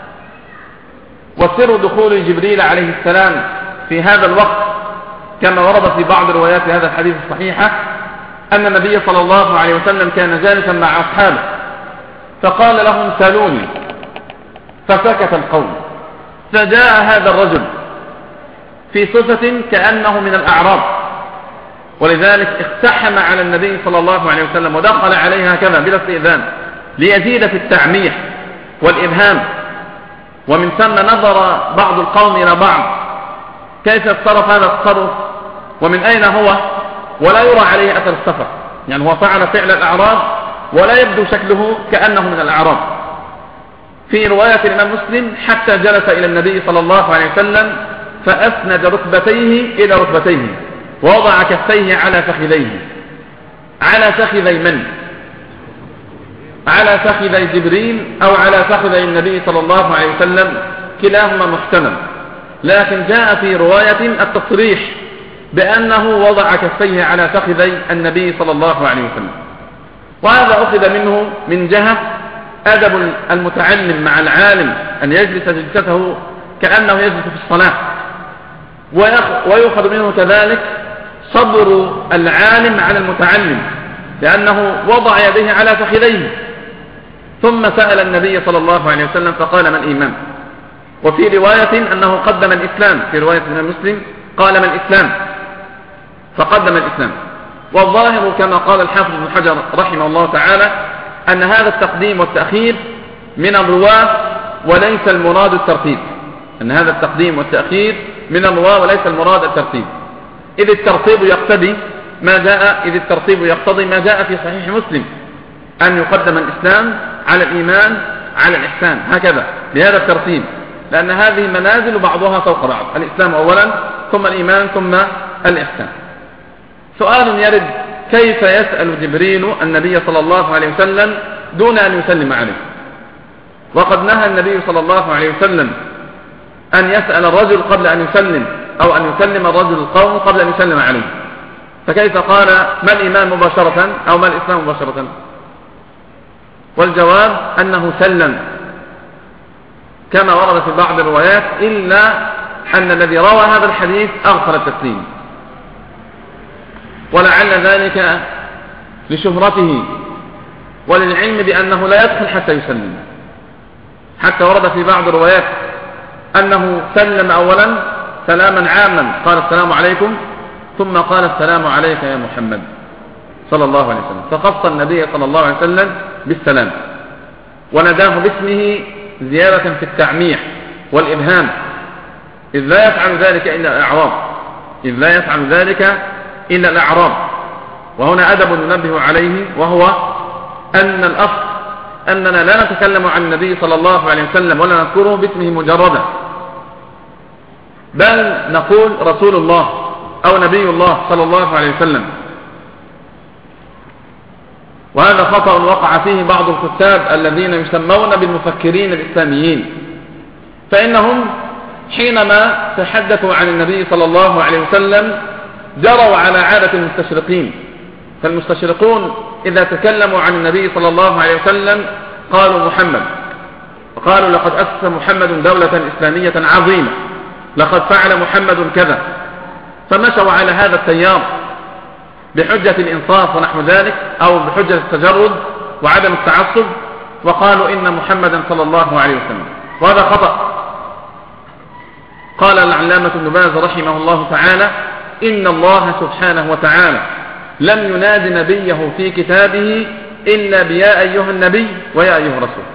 وسر دخول جبريل عليه السلام في هذا الوقت كما ورد في بعض روايات هذا الحديث الصحيحة أن النبي صلى الله عليه وسلم كان جالسا مع أصحابه فقال لهم: سالوني، فسكت القوم، فجاء هذا الرجل في صفة كأنه من الأعراب، ولذلك اقتحم على النبي صلى الله عليه وسلم ودخل عليه هكذا بلا استئذان ليزيد في التعمير والإبهام. ومن ثم نظر بعض القوم إلى بعض كيف يتصرف هذا التصرف ومن أين هو، ولا يرى عليه أثر السفر، يعني هو فعل فعل الأعراب ولا يبدو شكله كأنه من الأعراب. في رواية الإمام مسلم: حتى جلس إلى النبي صلى الله عليه وسلم فأسند ركبتيه إلى ركبتيه ووضع كفيه على فخذيه. على فخذي من؟ على فخذي جبريل أو على فخذي النبي صلى الله عليه وسلم، كلاهما محتمل، لكن جاء في رواية التصريح بأنه وضع كفيه على فخذي النبي صلى الله عليه وسلم. وهذا أخذ منه من جهة أدب المتعلم مع العالم أن يجلس جلسته كأنه يجلس في الصلاة، ويؤخذ منه كذلك صبر العالم على المتعلم لأنه وضع يديه على فخذيه ثم سأل النبي صلى الله عليه وسلم فقال: ما الإيمان؟ وفي رواية أنه قدم الإسلام، في رواية من مسلم قال من الإسلام فقدم الإسلام. والظاهر كما قال الحافظ ابن حجر رحمه الله تعالى أن هذا التقديم والتأخير من الرواة وليس المراد الترتيب، أن هذا التقديم والتأخير من الرواة وليس المراد الترتيب، إذ الترتيب يقتضي ما جاء في صحيح مسلم أن يقدم الإسلام على الإيمان على الإحسان، هكذا بهذا الترتيب، لأن هذه منازل بعضها فوق بعض، الإسلام أولا ثم الإيمان ثم الإحسان. سؤال يرد: كيف يسأل جبريل النبي صلى الله عليه وسلم دون أن يسلم عليه؟ وقد نهى النبي صلى الله عليه وسلم أن يسأل الرجل قبل أن يسلم، أو أن يسلم الرجل القوم قبل أن يسلم عليه، فكيف قال ما الإيمان مباشرة أو ما الإسلام مباشرة؟ والجواب أنه سلم كما ورد في بعض الروايات، إلا أن الذي روى هذا الحديث أغفل التسليم، ولعل ذلك لشهرته وللعلم بأنه لا يدخل حتى يسلم، حتى ورد في بعض الروايات أنه سلم أولا سلاما عاما، قال السلام عليكم، ثم قال السلام عليك يا محمد صلى الله عليه وسلم، فخص النبي صلى الله عليه وسلم بالسلام ونداه باسمه زيادة في التعميح والإبهام، إذ لا يفعل ذلك إلا الأعراب، وهنا أدب ننبه عليه، وهو أن الأصل أننا لا نتكلم عن النبي صلى الله عليه وسلم ولا نذكره باسمه مجردا، بل نقول رسول الله أو نبي الله صلى الله عليه وسلم. وهذا خطأ وقع فيه بعض الكتاب الذين يسمون بالمفكرين الإسلاميين، فإنهم حينما تحدثوا عن النبي صلى الله عليه وسلم جروا على عادة المستشرقين، فالمستشرقون إذا تكلموا عن النبي صلى الله عليه وسلم قالوا محمد، وقالوا لقد أسس محمد دولة إسلامية عظيمة، لقد فعل محمد كذا، فمشوا على هذا التيار بحجة الإنصاف ونحو ذلك، أو بحجة التجرد وعدم التعصب، وقالوا إن محمدا صلى الله عليه وسلم، وهذا خطأ. قال العلامة ابن باز رحمه الله تعالى: إن الله سبحانه وتعالى لم يناد نبيه في كتابه إلا بيا أيها النبي ويا أيها الرسول،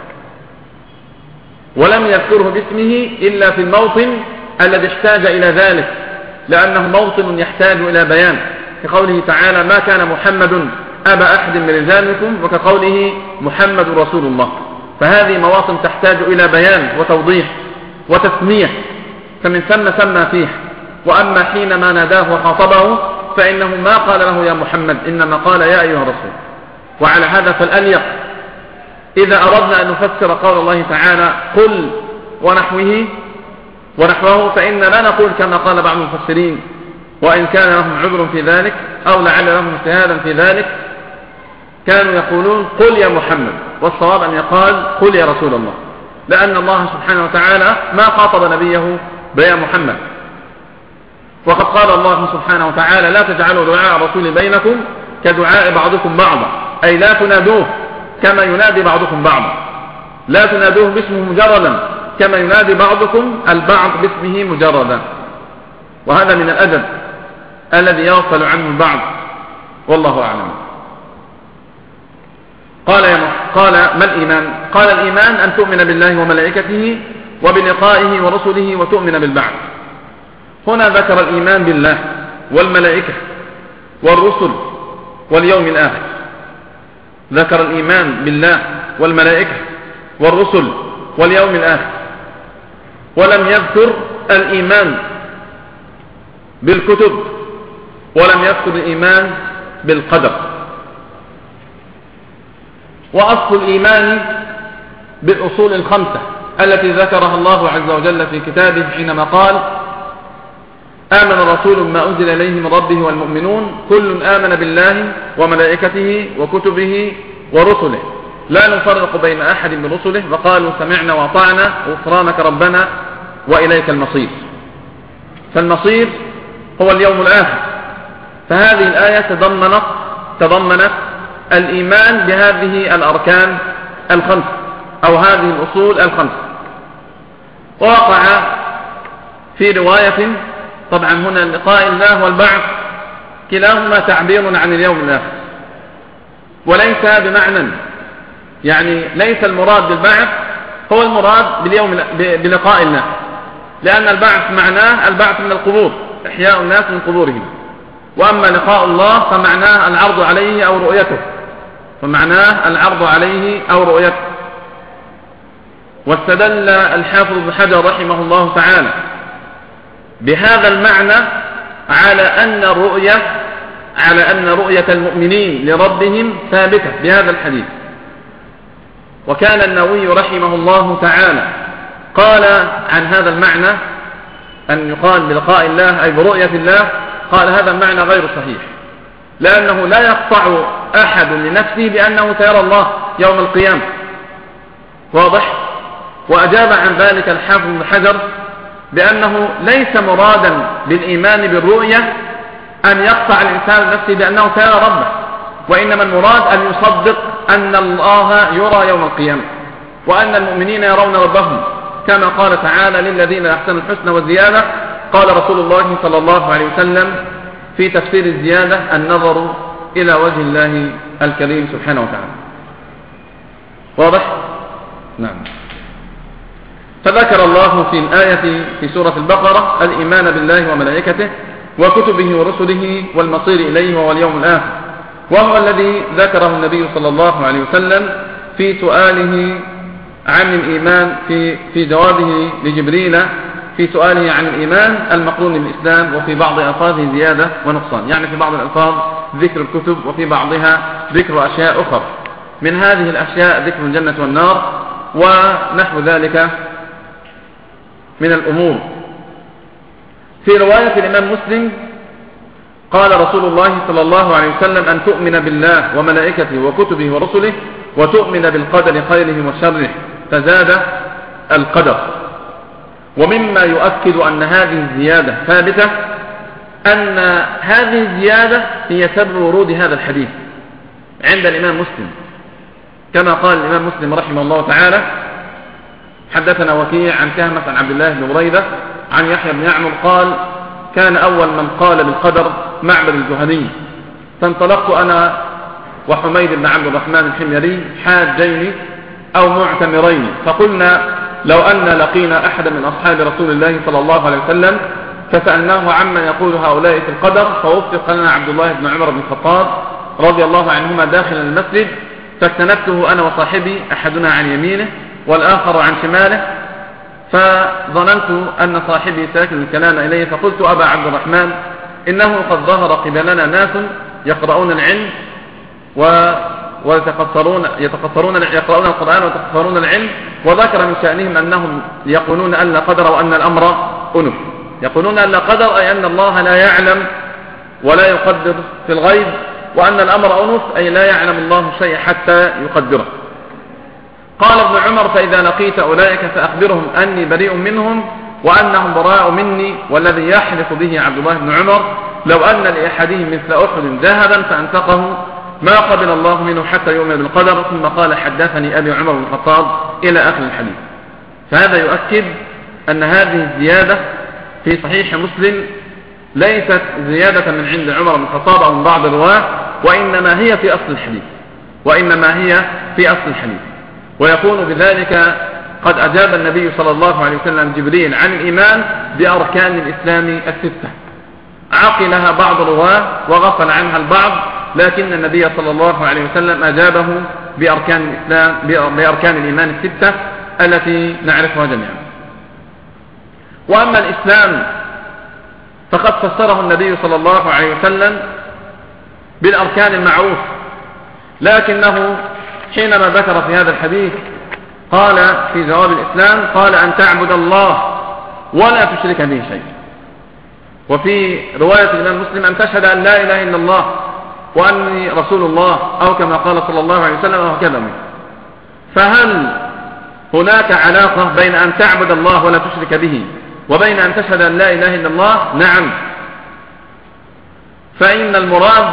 ولم يذكره باسمه إلا في الموطن الذي احتاج إلى ذلك، لأنه موطن يحتاج إلى بيان، كقوله تعالى: ما كان محمد أبا أحد من رجالكم، وكقوله محمد رسول الله، فهذه مواطن تحتاج إلى بيان وتوضيح وتسمية، فمن ثم سمى فيه. وأما حينما ناداه وخاطبه فإنه ما قال له يا محمد، إنما قال يا أيها الرسول. وعلى هذا فالأليق إذا أردنا أن نفسر قول الله تعالى قل ونحوه، فإن لا نقول كما قال بعض المفسرين، وإن كان لهم عذر في ذلك أو لعل لهم اجتهادا في ذلك، كانوا يقولون قل يا محمد، والصواب أن يقال قل يا رسول الله، لأن الله سبحانه وتعالى ما خاطب نبيه بيا محمد. وقد قال الله سبحانه وتعالى: لا تجعلوا دعاء الرسول بينكم كدعاء بعضكم بعضا، أي لا تنادوه كما ينادي بعضكم بعضا، لا تنادوه باسمه مجردا كما ينادي بعضكم البعض باسمه مجردا. وهذا من الأدب الذي يغفل عنه البعض، والله أعلم. قال ما الإيمان؟ قال الإيمان أن تؤمن بالله وملائكته وبلقائه ورسله وتؤمن بالبعث. هنا ذكر الإيمان بالله والملائكة والرسل واليوم الآخر، ذكر الإيمان بالله والملائكة والرسل واليوم الآخر، ولم يذكر الإيمان بالكتب، ولم يذكر الإيمان بالقدر. وأصل الإيمان بالأصول الخمسة التي ذكرها الله عز وجل في كتابه حينما قال: آمن الرسول ما أنزل إليه من ربه والمؤمنون كل آمن بالله وملائكته وكتبه ورسله لا نفرق بين أحد من رسله وقالوا سمعنا وأطعنا غفرانك ربنا وإليك المصير. فالمصير هو اليوم الآخر. فهذه الآية تضمنت الإيمان بهذه الأركان الخمس أو هذه الأصول الخمس. ووقع في رواية، طبعا هنا لقاء الله والبعث كلاهما تعبير عن اليوم الآخر، وليس بمعنى، يعني ليس المراد بالبعث هو المراد بلقاء الله، لأن البعث معناه البعث من القبور، إحياء الناس من قبورهم، وأما لقاء الله فمعناه العرض عليه أو رؤيته، واستدل الحافظ ابن حجر رحمه الله تعالى بهذا المعنى على أن رؤية المؤمنين لربهم ثابتة بهذا الحديث. وكان النووي رحمه الله تعالى قال عن هذا المعنى أن يقال بلقاء الله أي برؤية الله، قال هذا المعنى غير صحيح، لأنه لا يقطع أحد لنفسه بأنه سيرى الله يوم القيامة. واضح؟ وأجاب عن ذلك الحافظ ابن حجر بأنه ليس مرادا بالإيمان بالرؤية أن يقطع الإنسان لنفسه بأنه سيرى ربه، وإنما المراد أن يصدق أن الله يرى يوم القيامة، وأن المؤمنين يرون ربهم، كما قال تعالى للذين أحسنوا الحسنى والزيادة. قال رسول الله صلى الله عليه وسلم في تفسير الزيادة: النظر إلى وجه الله الكريم سبحانه وتعالى. واضح؟ نعم. فذكر الله في الآية في سورة البقرة الإيمان بالله وملائكته وكتبه ورسله والمصير إليه وهو اليوم الآخر، وهو الذي ذكره النبي صلى الله عليه وسلم في سؤاله عن الإيمان في جوابه لجبريل في سؤاله عن الإيمان المقرون بالإسلام، وفي بعض ألفاظه زيادة ونقصان، يعني في بعض الألفاظ ذكر الكتب وفي بعضها ذكر أشياء أخرى. من هذه الأشياء ذكر الجنة والنار ونحو ذلك من الأمور. في رواية الإمام مسلم قال رسول الله صلى الله عليه وسلم: أن تؤمن بالله وملائكته وكتبه ورسله وتؤمن بالقدر خيره وشره، فزاد القدر. ومما يؤكد أن هذه الزيادة ثابتة أن هذه الزيادة هي سبب ورود هذا الحديث عند الإمام مسلم، كما قال الإمام مسلم رحمه الله تعالى: حدثنا وكيع عن كهمة عن عبد الله بن بريدة عن يحيى بن يعمر قال: كان أول من قال بالقدر معبد الجهني، فانطلقت أنا وحميد بن عبد الرحمن الحميري حاجين أو معتمرين، فقلنا: لو أن لقينا أحدا من أصحاب رسول الله صلى الله عليه وسلم فسألناه عما يقول هؤلاء في القدر، فوفق لنا عبد الله بن عمر بن الخطاب رضي الله عنهما داخل المسجد، فاكتنفته أنا وصاحبي، أحدنا عن يمينه والآخر عن شماله، فظننت أن صاحبي ساكن الكلام إليه، فقلت: أبا عبد الرحمن، إنه قد ظهر قبلنا ناس يقرؤون العلم يقرؤون القرآن ويتقصرون العلم، وذكر من شأنهم أنهم يقولون أن لا قدر وأن الأمر أنف. يقولون أن لا قدر أي أن الله لا يعلم ولا يقدر في الغيب، وأن الأمر أنف أي لا يعلم الله شيء حتى يقدره. قال ابن عمر: فإذا لقيت أولئك فأخبرهم أني بريء منهم وأنهم براء مني، والذي يحلف به عبد الله بن عمر لو أن لأحدهم مثل أحد ذهبا فأنفقه ما قبل الله منه حتى يؤمن بالقدر. ثم قال: حدثني أبي عمر بن الخطاب إلى آخر الحديث. فهذا يؤكد أن هذه الزيادة في صحيح مسلم ليست زيادة من عند عمر بن الخطاب أو من بعض الرواة، وإنما هي في أصل الحديث. ويكون بذلك قد أجاب النبي صلى الله عليه وسلم جبريل عن الإيمان بأركان الإسلام الستة، عقلها بعض الرواة وغفل عنها البعض، لكن النبي صلى الله عليه وسلم أجابه بأركان الإسلام بأركان الإيمان الستة التي نعرفها جميعا. وأما الإسلام فقد فسره النبي صلى الله عليه وسلم بالأركان المعروف، لكنه حينما ذكر في هذا الحديث قال في جواب الإسلام قال: أن تعبد الله ولا تشرك به شيء. وفي رواية الإمام مسلم: أن تشهد أن لا إله إلا الله وأني رسول الله، أو كما قال صلى الله عليه وسلم، أو كذا. فهل هناك علاقة بين أن تعبد الله ولا تشرك به وبين أن تشهد أن لا إله إلا الله؟ نعم. فإن المراد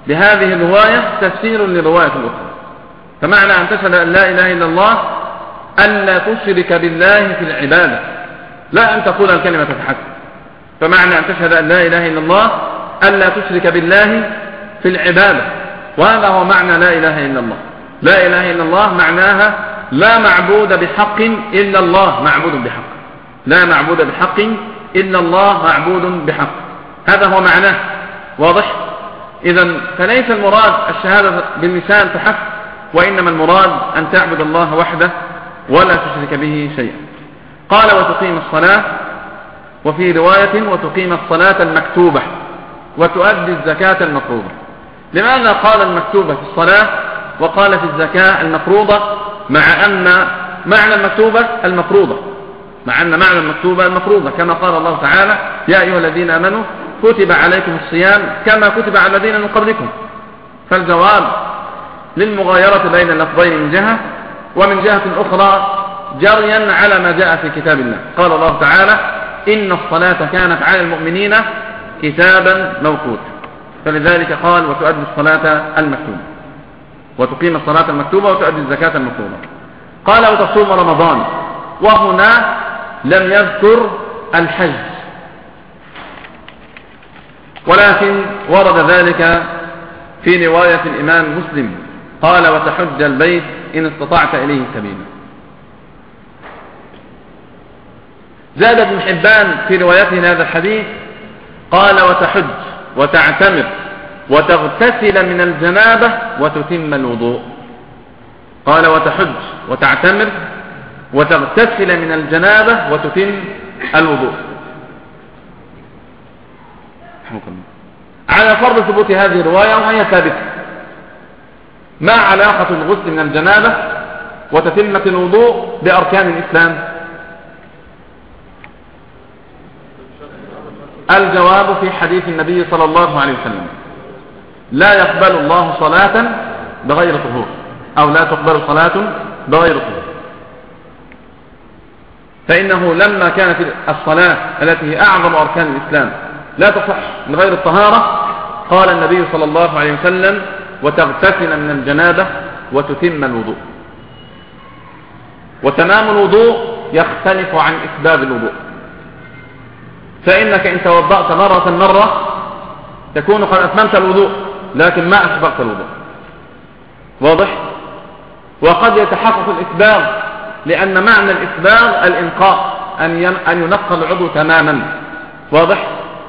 بهذه الرواية تفسير للرواية الأخرى. فمعنى أن تشهد أن لا إله إلا الله ألا تشرك بالله في العبادة، لا أن تقول الكلمة فحسب. فمعنى أن تشهد أن لا إله إلا الله ألا تشرك بالله في العبادة، وهذا هو معنى لا إله إلا الله. لا إله إلا الله معناها لا معبود بحق إلا الله معبود بحق، لا معبود بحق إلا الله معبود بحق، هذا هو معناه. واضح؟ إذن فليس المراد الشهادة باللسان فحسب، وإنما المراد أن تعبد الله وحده ولا تشرك به شيئا. قال وتقيم الصلاة، وفي رواية وتقيم الصلاة المكتوبة وتؤدي الزكاة المفروضة. لماذا قال المكتوبة في الصلاة وقال في الزكاة المفروضة، مع أن معنى المكتوبة المفروضة، مع أن معنى المكتوبة المفروضة، كما قال الله تعالى يا أيها الذين آمنوا كتب عليكم الصيام كما كتب على الذين من قبلكم. فالجواب للمغايرة بين اللفظين من جهة، ومن جهة أخرى جريا على ما جاء في كتاب الله. قال الله تعالى إن الصلاة كانت على المؤمنين كتابا موقوتا، فلذلك قال وتؤدي الصلاة المكتوبة، وتقيم الصلاة المكتوبة وتؤدي الزكاة المفروضة. قال وتصوم رمضان، وهنا لم يذكر الحج، ولكن ورد ذلك في رواية الإمام مسلم قال وتحج البيت إن استطعت إليه سبيلا. زاد ابن حبان في روايته هذا الحديث قال وتحج وتعتمر وتغتسل من الجنابة وتتم الوضوء. قال وتحج وتعتمر وتغتسل من الجنابة وتتم الوضوء. على فرض ثبوت هذه الرواية وهي ثابتة، ما علاقة الغسل من الجنابة وتتمة الوضوء بأركان الإسلام؟ الجواب في حديث النبي صلى الله عليه وسلم لا يقبل الله صلاة بغير طهور، أو لا تقبل صلاة بغير طهور. فإنه لما كانت الصلاة التي هي أعظم أركان الإسلام لا تصح من غير الطهارة، قال النبي صلى الله عليه وسلم وتغتسل من الجنابة وتتم الوضوء. وتمام الوضوء يختلف عن إسباب الوضوء، فإنك إن توضأت مرة تكون قد أتممت الوضوء لكن ما أسبغت الوضوء. واضح؟ وقد يتحقق الإسباغ، لأن معنى الإسباغ الإنقاء، أن ينقى العضو تماما. واضح؟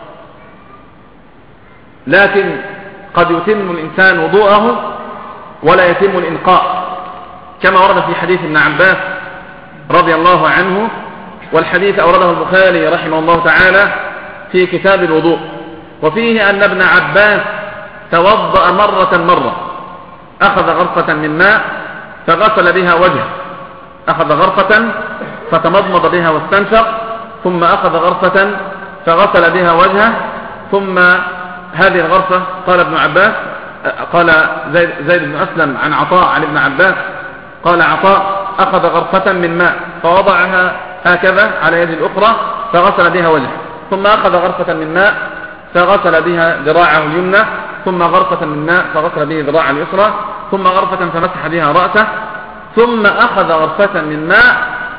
لكن قد يتم الإنسان وضوءه ولا يتم الإنقاء، كما ورد في حديث ابن عباس رضي الله عنه، والحديث أورده البخاري رحمه الله تعالى في كتاب الوضوء، وفيه أن ابن عباس توضأ مرة أخذ غرفة من ماء فغسل بها وجهه، أخذ غرفة فتمضمض بها واستنشق، ثم أخذ غرفة فغسل بها وجهه، ثم هذه الغرفة قال ابن عباس، قال زيد بن أسلم عن عطاء عن ابن عباس قال عطاء أخذ غرفة من ماء فوضعها هكذا على يد الأخرى فغسل بها وجهه، ثم أخذ غرفة من ماء فغسل بها ذراعه اليمنى، ثم غرفة من ماء فغسل به ذراعه اليسرى، ثم غرفة فمسح بها رأسه، ثم أخذ غرفة من ماء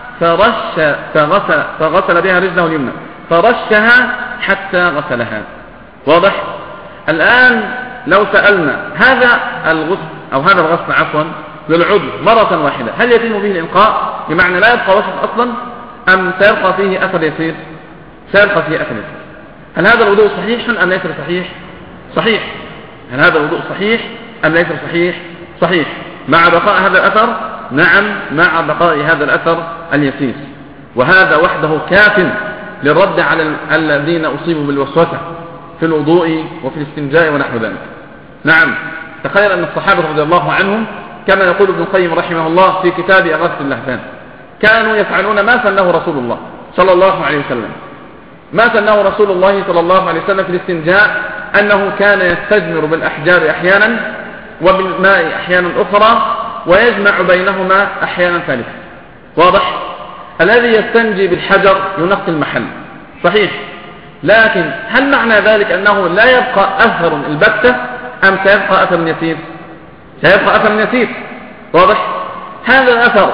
فغسل بها رجله اليمنى فرشها حتى غسلها. واضح؟ الآن لو سألنا هذا الغسل أو هذا الغسل عفوا للعضو مرة واحدة هل يتم به الإنقاء، بمعنى لا يبقى وسط أصلا، أم سيبقى فيه أثر يسير؟ سيبقى فيه أثر يسير. هل هذا الوضوء صحيح أم ليس صحيح؟ صحيح. هل هذا الوضوء صحيح أم ليس صحيح؟ صحيح. مع بقاء هذا الأثر؟ نعم، مع بقاء هذا الأثر اليسير. وهذا وحده كاف للرد على الذين أصيبوا بالوسوسة في الوضوء وفي الاستنجاء ونحو ذلك. نعم، تخيل أن الصحابة رضي الله عنهم كما يقول ابن القيم رحمه الله في كتاب إغاثة اللهفان كانوا يفعلون ما سنه رسول الله صلى الله عليه وسلم. ما سنه رسول الله صلى الله عليه وسلم في الاستنجاء أنه كان يستجمر بالأحجار أحيانا وبالماء أحيانا أخرى ويجمع بينهما أحيانا ثالثة. واضح؟ الذي يستنجي بالحجر ينقي المحل صحيح، لكن هل معنى ذلك أنه لا يبقى أثر البتة أم سيبقى أثر يسير؟ سيبقى أثر يسير. واضح؟ هذا الأثر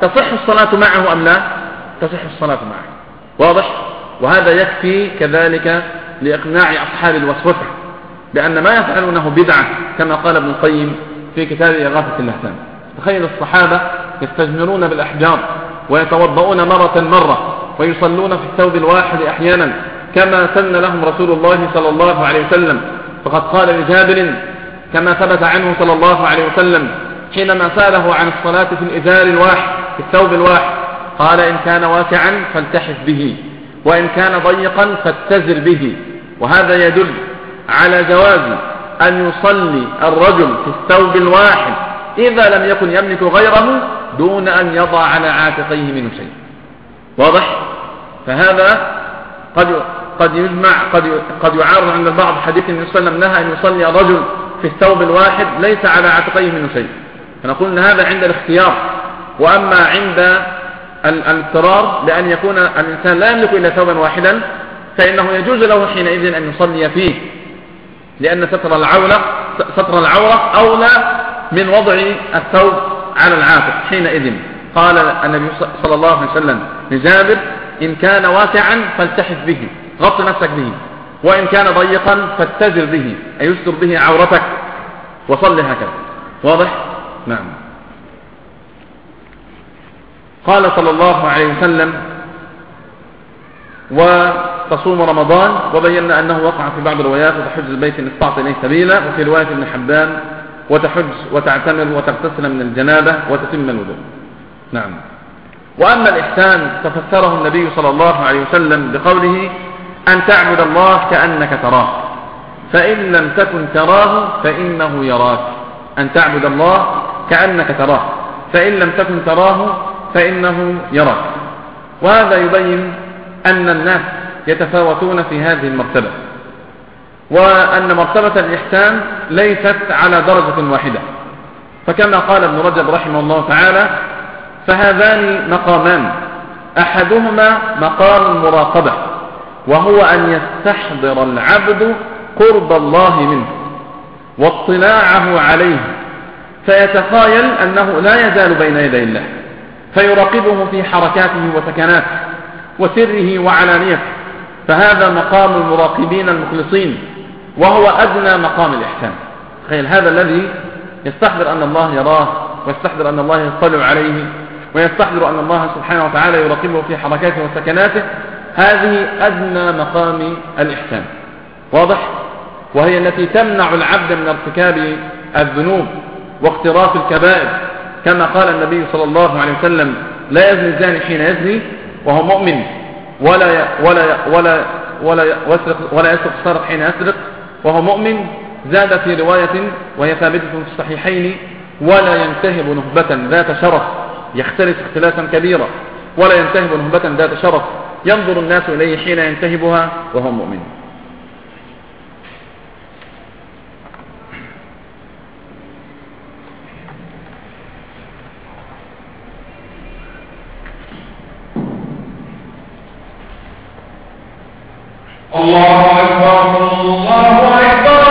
تصح الصلاة معه أم لا؟ تصح الصلاة معه. واضح؟ وهذا يكفي كذلك لإقناع أصحاب الوسوسة بأن ما يفعلونه بدعة كما قال ابن القيم في كتاب إغاثة اللهفان. تخيل الصحابة يستجمرون بالأحجار ويتوضؤون مرة ويصلون في الثوب الواحد أحيانا كما سن لهم رسول الله صلى الله عليه وسلم. فقد قال لجابر كما ثبت عنه صلى الله عليه وسلم حينما سأله عن الصلاة في الإزار الواحد في الثوب الواحد قال إن كان واسعا فالتحف به وإن كان ضيقا فاتزر به. وهذا يدل على جواز أن يصلي الرجل في الثوب الواحد إذا لم يكن يملك غيره دون أن يضع على عاتقيه منه شيء. واضح؟ فهذا قد يجمع قد يعارض عند البعض حديث النبي صلى الله عليه وسلم نهى أن يصلي الرجل في الثوب الواحد ليس على عاتقيه منه شيء. فنقول أن هذا عند الاختيار. وأما عند الاضطرار لأن يكون الإنسان لا يملك إلا ثوبا واحدا فإنه يجوز له حينئذ أن يصلي فيه لأن ستر العورة أولى من وضع الثوب على العاتق حينئذ. قال النبي صلى الله عليه وسلم لجابر إن كان واسعا فالتحف به غط نفسك به وإن كان ضيقا فاتزر به أي يستر به عورتك وصل هكذا. واضح؟ نعم. قال صلى الله عليه وسلم وتصوم رمضان وبينا أنه وقع في بعض الروايات وتحج البيت إن استطعت إليه سبيلا وفي رواية ابن حبان وتحج وتعتمر وتغتسل من الجنابة وتتم الوضوء. نعم. وأما الإحسان ففسره النبي صلى الله عليه وسلم بقوله أن تعبد الله كأنك تراه فإن لم تكن تراه فإنه يراك. أن تعبد الله كأنك تراه فإن لم تكن تراه فإنه يراك. وهذا يبين أن الناس يتفاوتون في هذه المرتبة وأن مرتبة الإحسان ليست على درجة واحدة. فكما قال ابن رجب رحمه الله تعالى فهذان مقامان أحدهما مقام المراقبة وهو أن يستحضر العبد قرب الله منه واطلاعه عليه فيتخيل أنه لا يزال بين يدي الله فيراقبه في حركاته وسكناته وسره وعلانيته. فهذا مقام المراقبين المخلصين وهو أدنى مقام الإحسان. تخيل هذا الذي يستحضر أن الله يراه ويستحضر أن الله يطلع عليه ويستحضر أن الله سبحانه وتعالى يراقبه في حركاته وسكناته. هذه أدنى مقام الإحسان. واضح؟ وهي التي تمنع العبد من ارتكاب الذنوب واقتراف الكبائر كما قال النبي صلى الله عليه وسلم لا يزني الزاني حين يزني وهو مؤمن ولا يسرق السارق حين يسرق وهو مؤمن. زاد في رواية وهي ثابتة في الصحيحين ولا ينتهب نهبة ذات شرف يختلس اختلاسا كبيرا ولا ينتهب نهبة ذات شرف ينظر الناس إليه حين ينتهبها وهو مؤمن. الله أكبر الله أكبر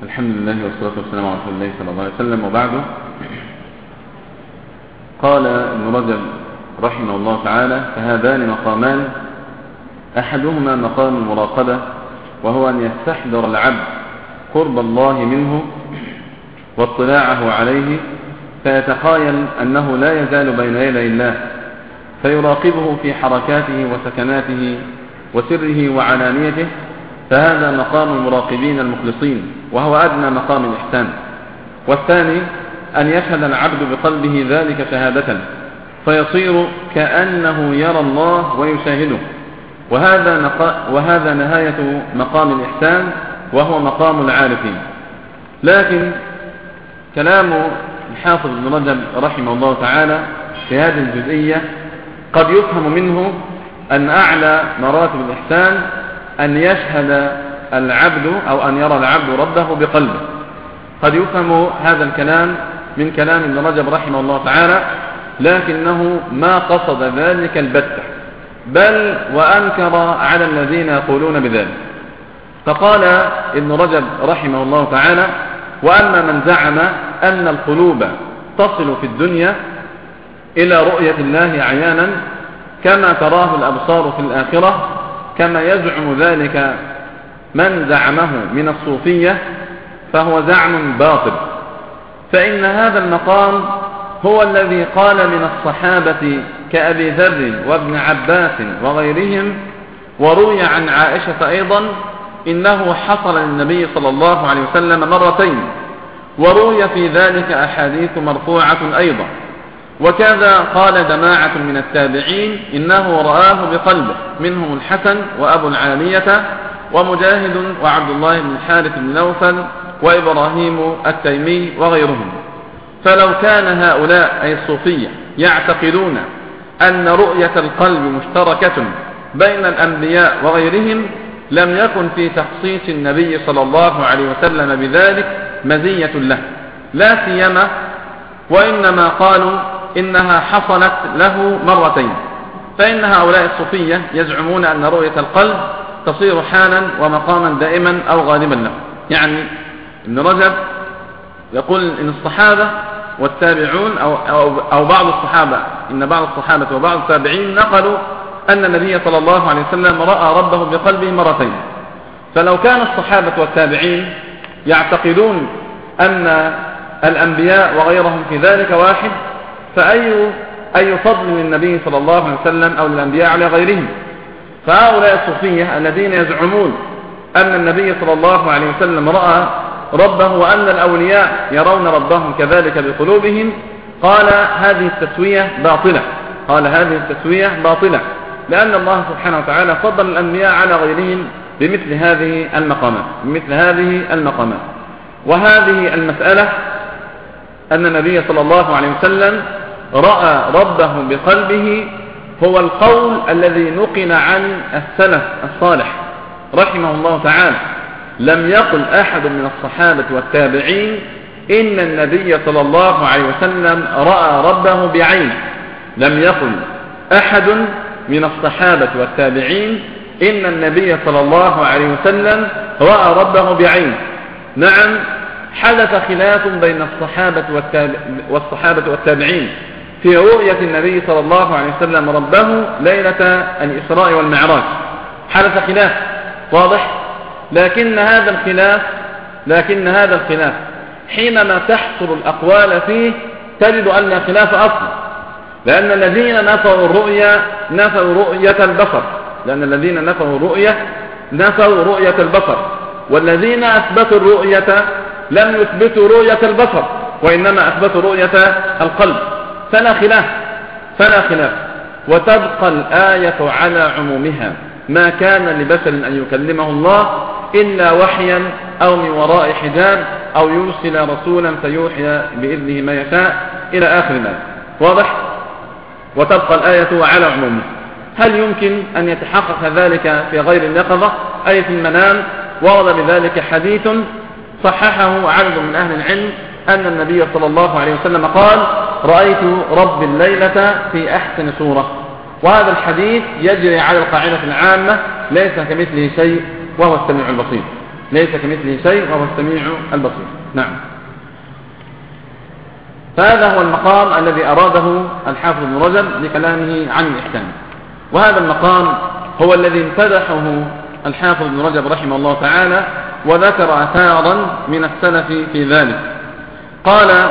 الحمد لله والصلاة والسلام على رسول الله صلى الله عليه وسلم، وبعده. قال ابن رجب رحمه الله تعالى: فهذان مقامان، أحدهما مقام المراقبة، وهو أن يستحضر العبد قرب الله منه واطلاعه عليه، فيتخيل أنه لا يزال بين يدي الله، فيراقبه في حركاته وسكناته وسره وعلانيته، فهذا مقام المراقبين المخلصين، وهو أدنى مقام الإحسان. والثاني أن يشهد العبد بقلبه ذلك شهادة، فيصير كأنه يرى الله ويشاهده، وهذا نهاية مقام الإحسان، وهو مقام العارفين. لكن كلام الحافظ ابن رجب رحمه الله تعالى في هذه الجزئية قد يفهم منه أن أعلى مراتب الإحسان أن يشهد العبد أو أن يرى العبد ربه بقلبه. قد يفهم هذا الكلام من كلام ابن رجب رحمه الله تعالى، لكنه ما قصد ذلك البتة، بل وأنكر على الذين يقولون بذلك. فقال ابن رجب رحمه الله تعالى: وأما من زعم أن القلوب تصل في الدنيا إلى رؤية الله عيانا كما تراه الأبصار في الآخرة، كما يزعم ذلك من زعمه من الصوفية، فهو زعم باطل. فإن هذا المقام هو الذي قال من الصحابة كأبي ذر وابن عباس وغيرهم، وروي عن عائشة أيضا إنه حصل للنبي صلى الله عليه وسلم مرتين، وروي في ذلك أحاديث مرفوعة أيضا. وكذا قال جماعة من التابعين إنه رآه بقلبه، منهم الحسن وأبو العالية ومجاهد وعبد الله بن الحارث بن نوفل وإبراهيم التيمي وغيرهم. فلو كان هؤلاء أي الصوفية يعتقدون أن رؤية القلب مشتركة بين الأنبياء وغيرهم، لم يكن في تخصيص النبي صلى الله عليه وسلم بذلك مزية له، لا سيما وإنما قالوا إنها حصلت له مرتين. فإن هؤلاء الصوفية يزعمون أن رؤية القلب تصير حالا ومقاما دائما أو غالبا له. يعني ابن رجب يقول إن الصحابة والتابعون أو بعض الصحابة، إن بعض الصحابة وبعض التابعين نقلوا أن النبي صلى الله عليه وسلم رأى ربه بقلبه مرتين. فلو كان الصحابة والتابعين يعتقدون أن الأنبياء وغيرهم في ذلك واحد، فأي فضل للنبي صلى الله عليه وسلم أو للأنبياء على غيرهم؟ فهؤلاء الصوفية الذين يزعمون أن النبي صلى الله عليه وسلم رأى ربه وأن الأولياء يرون ربهم كذلك بقلوبهم، قال هذه التسوية باطلة، لأن الله سبحانه وتعالى فضل الأنبياء على غيرهم بمثل هذه المقامات. وهذه المسألة أن النبي صلى الله عليه وسلم رأى ربه بقلبه هو القول الذي نقل عن السلف الصالح رحمه الله تعالى. لم يقل أحد من الصحابة والتابعين إن النبي صلى الله عليه وسلم رأى ربه بعينه، لم يقل أحد من الصحابة والتابعين إن النبي صلى الله عليه وسلم رأى ربه بعينه. نعم، حدث خلاف بين الصحابة والتابعين في رؤية النبي صلى الله عليه وسلم ربه ليلة الإسراء والمعراج، حدث خلاف واضح. لكن هذا الخلاف حينما تحصل الأقوال فيه تجد أن لا خلاف أصلا، لأن الذين نفوا الرؤية نفوا رؤية البصر، نفوا رؤية البصر، والذين أثبتوا الرؤية لم يثبتوا رؤية البصر، وإنما أثبتوا رؤية القلب. فلا خلاف، وتبقى الآية على عمومها: ما كان لبشر أن يكلمه الله إلا وحيا أو من وراء حجاب أو يرسل رسولا فيوحي بإذنه ما يشاء، إلى آخر الآية. واضح؟ وتبقى الآية على عمومها. هل يمكن أن يتحقق ذلك في غير اليقظة أي في المنام؟ ورد بذلك حديث صححه عدد من أهل العلم أن النبي صلى الله عليه وسلم قال: رأيت رب الليلة في أحسن صورة. وهذا الحديث يجري على القاعدة العامة: ليس كمثله شيء وهو السميع البصير. ليس كمثله شيء وهو السميع البصير. نعم. فهذا هو المقام الذي أراده الحافظ ابن رجب لكلامه عن الإحكام، وهذا المقام هو الذي امتدحه الحافظ ابن رجب رحمه الله تعالى، وذكر آثارا من السلف في ذلك. قال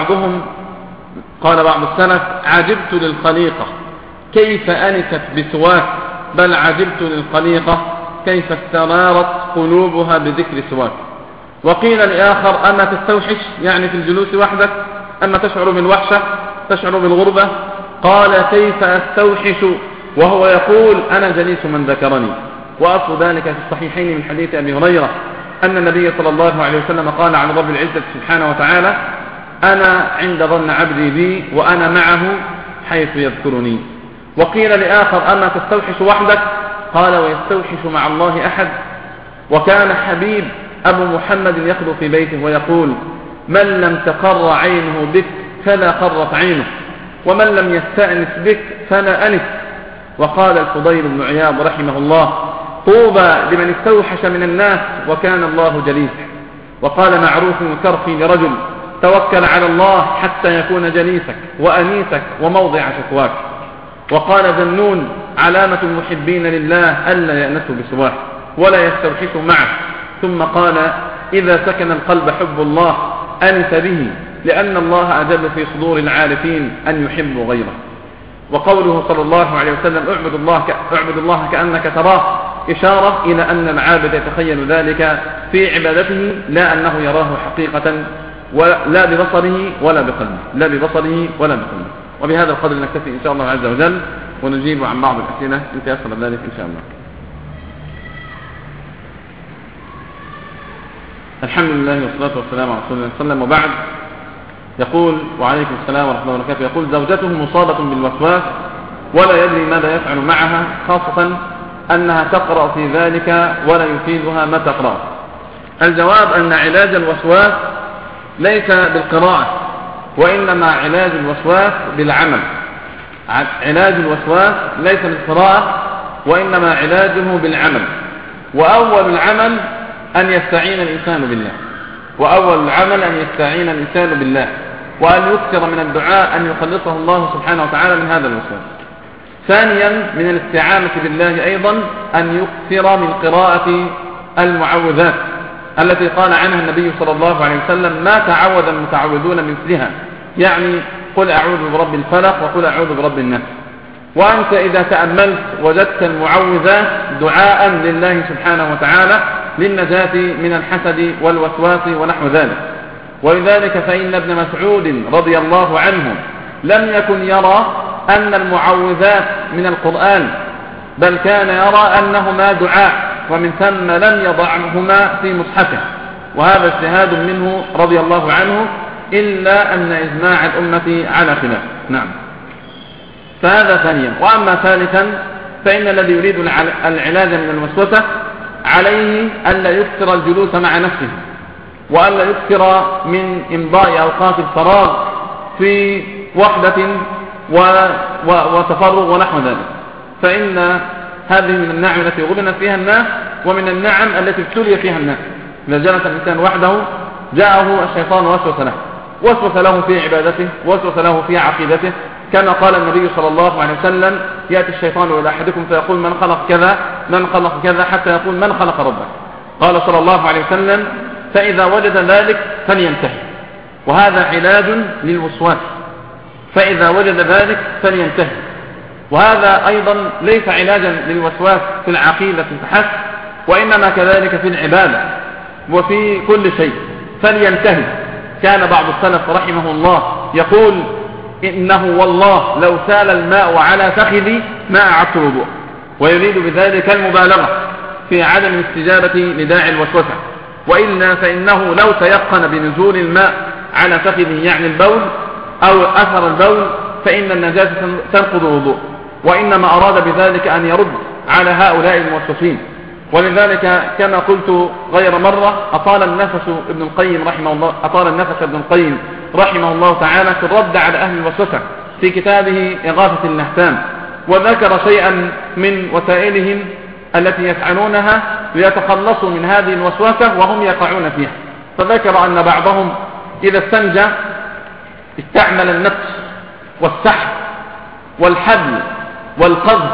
بعض السلف: عجبت للخليقة كيف أنست بسواك، بل عجبت للخليقة كيف استنارت قلوبها بذكر سواك. وقيل لآخر: أما تستوحش، يعني في الجلوس وحدك، أما تشعر بالوحشة، تشعر بالغربة؟ قال: كيف أستوحش وهو يقول أنا جليس من ذكرني. وأصل ذلك في الصحيحين من حديث أبي هريرة أن النبي صلى الله عليه وسلم قال عن رب العزة سبحانه وتعالى: أنا عند ظن عبدي بي وأنا معه حيث يذكرني. وقيل لآخر: أما تستوحش وحدك؟ قال: ويستوحش مع الله أحد. وكان حبيب أبو محمد يخلو في بيته ويقول: من لم تقر عينه بك فلا قرت عينه، ومن لم يستأنس بك فلا أنس. وقال الفضيل بن عياض رحمه الله: طوبى لمن استوحش من الناس وكان الله جليسه. وقال معروف الكرخي لرجل: توكل على الله حتى يكون جليسك وأنيسك وموضع شكواك. وقال ذنون: علامة المحبين لله ألا يأنسوا بسواه ولا يستوحشوا معه. ثم قال: إذا سكن القلب حب الله أنس به، لأن الله أجل في صدور العارفين أن يحبوا غيره. وقوله صلى الله عليه وسلم: اعبد الله كأنك تراه، إشارة إلى أن العابد يتخيل ذلك في عبادته، لا أنه يراه حقيقة، لا ببصره ولا بقلبه. وبهذا القدر نكتفي إن شاء الله عز وجل، ونجيب عن بعض الأسئلة إن تيسر ذلك إن شاء الله. الحمد لله والصلاة والسلام على رسول الله صلى الله عليه وسلم، وبعد. يقول: وعليكم السلام ورحمة الله وبركاته. يقول: زوجته مصابة بالوسواس ولا يدري ماذا يفعل معها، خاصة أنها تقرأ في ذلك ولا يفيدها ما تقرأ. الجواب أن علاج الوسواس ليس بالقراءة، وإنما علاج الوسواس بالعمل. علاج الوسواس ليس بالقراءة، وإنما علاجه بالعمل. وأول العمل أن يستعين الإنسان بالله، وأن يكثر من الدعاء أن يخلصه الله سبحانه وتعالى من هذا الوسواس. ثانيا من الاستعانة بالله أيضا أن يكثر من قراءة المعوذات التي قال عنها النبي صلى الله عليه وسلم: ما تعوذ المتعوذون مثلها، يعني قل أعوذ برب الفلق وقل أعوذ برب الناس. وأنت إذا تأملت وجدت المعوذات دعاء لله سبحانه وتعالى للنجاة من الحسد والوسواس ونحو ذلك. ولذلك فإن ابن مسعود رضي الله عنه لم يكن يرى أن المعوذات من القرآن، بل كان يرى أنهما دعاء، ومن ثم لم يضعهما في مصحفه، وهذا اجتهاد منه رضي الله عنه، إلا أن إجماع الأمة على خلاف. نعم. فهذا ثانيا. وأما ثالثا فإن الذي يريد العلاج من الوسوسة عليه ألا يكثر الجلوس مع نفسه، وألا يكثر من إمضاء أوقات الفراغ في وحدة وتفرغ ونحو ذلك، فإن هذه من النعم التي غبن فيها الناس، ومن النعم التي ابتلي فيها الناس. إذا جلس الإنسان وحده جاءه الشيطان وسوس له في عبادته، وسوس له في عقيدته، كما قال النبي صلى الله عليه وسلم: يأتي الشيطان إلى أحدكم فيقول من خلق كذا حتى يقول من خلق ربك. قال صلى الله عليه وسلم: فإذا وجد ذلك فلينتهي. وهذا علاج للوسواس، فإذا وجد ذلك فلينتهي. وهذا أيضا ليس علاجا للوسواس في العقيدة فحسب، وإنما كذلك في العبادة وفي كل شيء، فلينتهي. كان بعض السلف رحمه الله يقول: إنه والله لو سال الماء على فخذي ما أعدت الوضوء، ويريد بذلك المبالغة في عدم الاستجابة لداعي الوسوسة. وإلا فإنه لو تيقن بنزول الماء على فخذه، يعني البول أو أثر البول، فإن النجاسة تنقض الوضوء، وإنما أراد بذلك أن يرد على هؤلاء الموسوسين. ولذلك كما قلت غير مرة أطال النفس ابن القيم رحمه الله تعالى في الرد على أهل الوسوسة في كتابه إغاثة اللهفان، وذكر شيئا من وسائلهم التي يفعلونها ليتخلصوا من هذه الوسوسة وهم يقعون فيها. فذكر أن بعضهم إذا استنجى استعمل النقص والسحب والحبل والقذف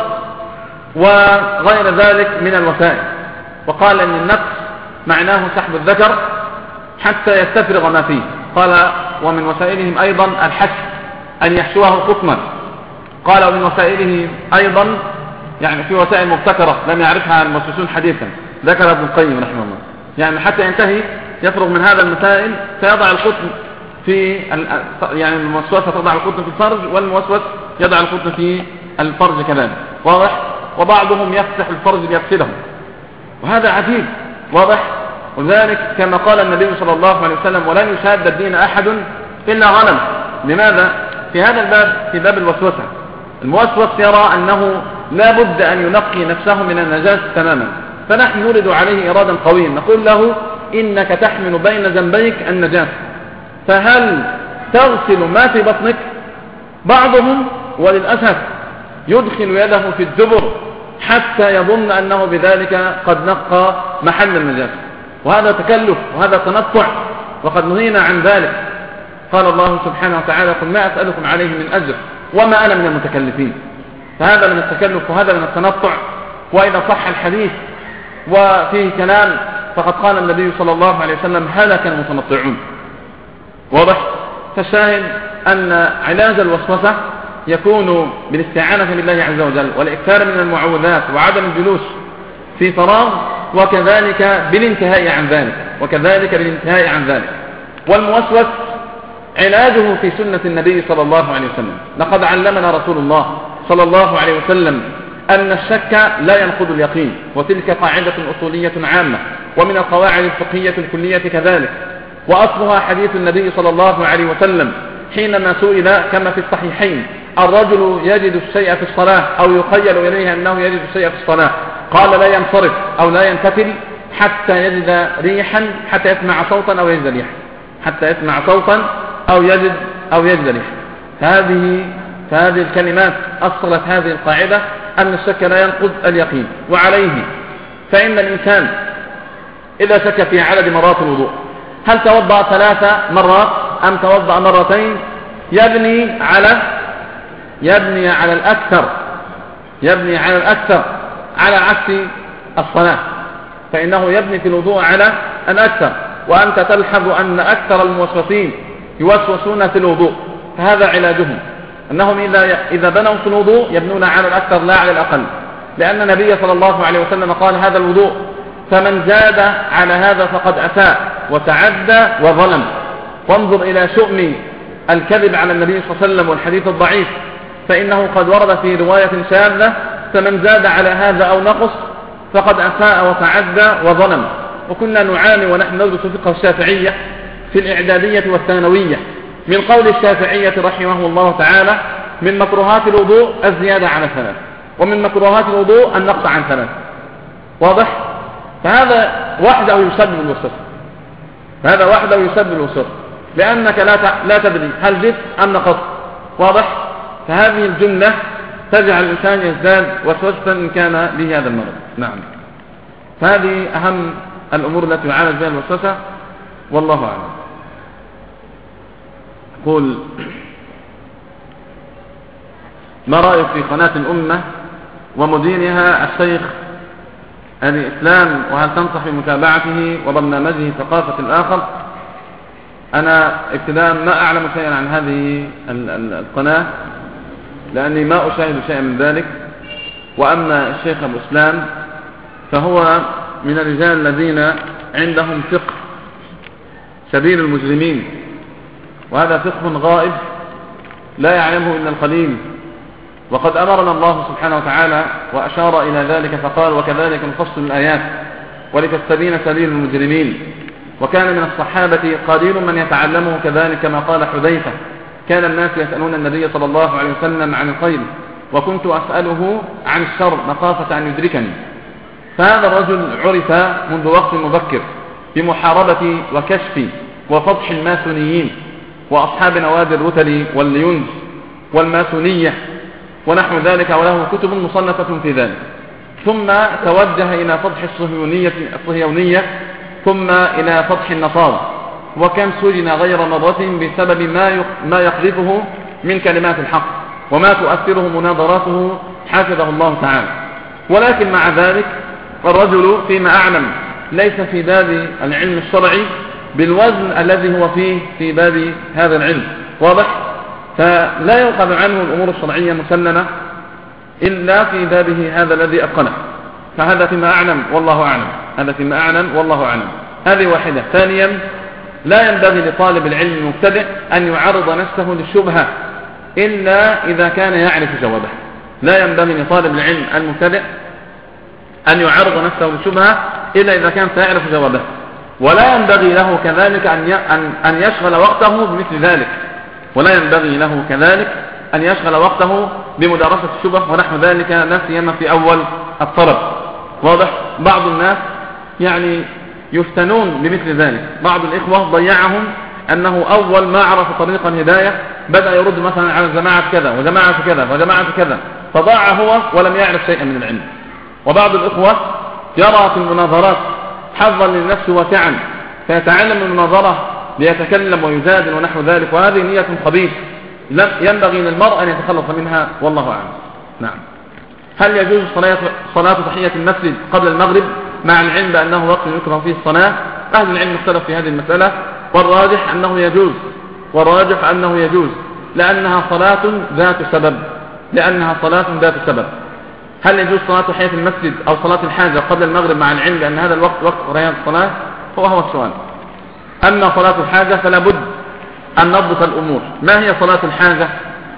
وغير ذلك من الوسائل، وقال أن النقص معناه سحب الذكر حتى يستفرغ ما فيه. قال ومن وسائلهم أيضا الحش، أن يحشوه قطنا. قال ومن وسائلهم أيضا، يعني في وسائل مبتكرة لم يعرفها المؤسسون حديثا، ذكر ابن القيم رحمه الله، يعني حتى ينتهي يفرغ من هذا المسائل فيضع القطن في يعني الموسوسة تضع القطن في الفرج، والموسوس يضع القطن في الفرج كذلك، واضح. وبعضهم يفتح الفرج ليغسله، وهذا عجيب، واضح. وذلك كما قال النبي صلى الله عليه وسلم ولن يشاد الدين أحد إلا غلم. لماذا؟ في هذا الباب، في باب الوسوسة، الموسوس يرى أنه لا بد أن ينقي نفسه من النجاسة تماما، فنحن نرد عليه إرادا قويا، نقول له إنك تحمل بين ذنبيك النجاسة، فهل تغسل ما في بطنك؟ بعضهم وللأسف يدخل يده في الدبر حتى يظن أنه بذلك قد نقى محل النجاسة، وهذا تكلف وهذا تنطع، وقد نهينا عن ذلك. قال الله سبحانه وتعالى قل ما أسألكم عليه من أجر وما أنا من المتكلفين. فهذا من التكلف وهذا من التنطع. وإذا صح الحديث وفيه كلام فقد قال النبي صلى الله عليه وسلم هلك المتنطعون، واضح. فالشاهد أن علاج الوسوسة يكون بالاستعانة بالله عز وجل والإكثار من المعوذات وعدم الجلوس في فراغ، وكذلك بالانتهاء عن ذلك. والموسوس علاجه في سنة النبي صلى الله عليه وسلم. لقد علمنا رسول الله صلى الله عليه وسلم أن الشك لا ينقض اليقين، وتلك قاعدة أصولية عامة، ومن القواعد الفقهية الكلية كذلك. وأصلها حديث النبي صلى الله عليه وسلم حينما سئل كما في الصحيحين الرجل يجد الشيء في الصلاة أو يخيل إليه أنه يجد الشيء في الصلاة، قال لا ينصرف أو لا ينفتل حتى يجد ريحا، حتى يسمع صوتا أو يجد ريحا، حتى يسمع صوتا أو يجد ريحا. فهذه الكلمات أصلت هذه القاعدة أن الشك لا ينقض اليقين. وعليه فإن الإنسان إذا شك في عدد مرات الوضوء، هل توضأ 3 مرات أم توضأ مرتين، يبني على الأكثر على عكس الصلاة، فإنه يبني في الوضوء على الأكثر. وأنت تلحظ أن أكثر الموسوسين يوسوسون في الوضوء، فهذا علاجهم أنهم إذا بنوا في الوضوء يبنون على الأكثر لا على الأقل، لأن النبي صلى الله عليه وسلم قال هذا الوضوء، فمن زاد على هذا فقد أساء وتعدى وظلم. وانظر إلى شؤم الكذب على النبي صلى الله عليه وسلم والحديث الضعيف، فإنه قد ورد في رواية شاذة فمن زاد على هذا أو نقص فقد أساء وتعدى وظلم. وكنا نعاني ونحن ندرس فقه الشافعية في الإعدادية والثانوية من قول الشافعية رحمه الله تعالى من مكروهات الوضوء الزيادة على 3، ومن مكروهات الوضوء النقص عن 3، واضح. فهذا وحده يسبب الوسوسة، لأنك لا تدري هل زدت أم نقصت، واضح. فهذه الجملة تجعل الإنسان يزداد وسوسة إن كان به هذا المرض. نعم، فهذه أهم الأمور التي يعالج بها الوسوسة، والله أعلم. قل ما رأيك في قناة الأمة ومديرها الشيخ الإسلام، وهل تنصح بمتابعته وبرنامجه ثقافة الآخر؟ أنا ابتداء ما أعلم شيئا عن هذه القناة، لأني ما أشاهد شيئا من ذلك. وأما الشيخ أبو إسلام فهو من الرجال الذين عندهم فقه سبيل المجرمين، وهذا فقه غائب لا يعلمه إلا القليل. وقد أمرنا الله سبحانه وتعالى وأشار إلى ذلك فقال وكذلك نفصل الآيات ولتستبين سبيل المجرمين. وكان من الصحابة قليل من يتعلمه كذلك، كما قال حذيفة كان الناس يسألون النبي صلى الله عليه وسلم عن الخير وكنت أسأله عن الشر مخافة أن يدركني. فهذا الرجل عرف منذ وقت مبكر بمحاربة وكشف وفضح الماسونيين وأصحاب نوادي الرتل والليونز والماسونية ونحو ذلك، وله كتب مصنفة في ذلك. ثم توجه إلى فتح الصهيونية ثم إلى فتح النصارى، وكم سجن غير مرة بسبب ما يقذفه من كلمات الحق وما تؤثره مناظراته حفظه الله تعالى. ولكن مع ذلك الرجل فيما أعلم ليس في باب العلم الشرعي بالوزن الذي هو فيه في باب هذا العلم، واضح؟ فلا يؤخذ عنه الأمور الشرعية مسلمة إلا في بابه هذا الذي أتقنه. فهذا فيما أعلم والله أعلم، هذا فيما أعلم والله أعلم. هذه واحدة. ثانيا، لا ينبغي لطالب العلم المبتدئ أن يعرض نفسه للشبهة إلا إذا كان يعرف جوابها. لا ينبغي لطالب العلم المبتدئ أن يعرض نفسه للشبهة إلا إذا كان سيعرف جوابها، ولا ينبغي له كذلك أن يشغل وقته بمثل ذلك، ولا ينبغي له كذلك أن يشغل وقته بمدارسة الشبه ونحو ذلك، لا سيما في أول الطلب، واضح؟ بعض الناس يعني يفتنون بمثل ذلك. بعض الإخوة ضيعهم أنه أول ما عرف طريق الهداية بدأ يرد مثلا على جماعة كذا وجماعة كذا وجماعة كذا، فضاع هو ولم يعرف شيئا من العلم. وبعض الإخوة يرى في المناظرات حظا للنفس واسعا فيتعلم المناظرة ليتكلم ويجادل ونحو ذلك، وهذه نية خبيثة ينبغي للمرء أن يتخلص منها والله أعلم. نعم. هل يجوز صلاة تحية المسجد قبل المغرب مع العلم بأنه وقت يكره فيه الصلاة؟ أهل العلم اختلف في هذه المسألة، والراجح أنه يجوز لأنها صلاة ذات سبب. هل يجوز صلاة تحية المسجد أو صلاة الحاجة قبل المغرب مع العلم بأن هذا الوقت وقت رياض الصلاة؟ هو السؤال. أما صلاة الحاجة فلا بد أن نضبط الأمور. ما هي صلاة الحاجة؟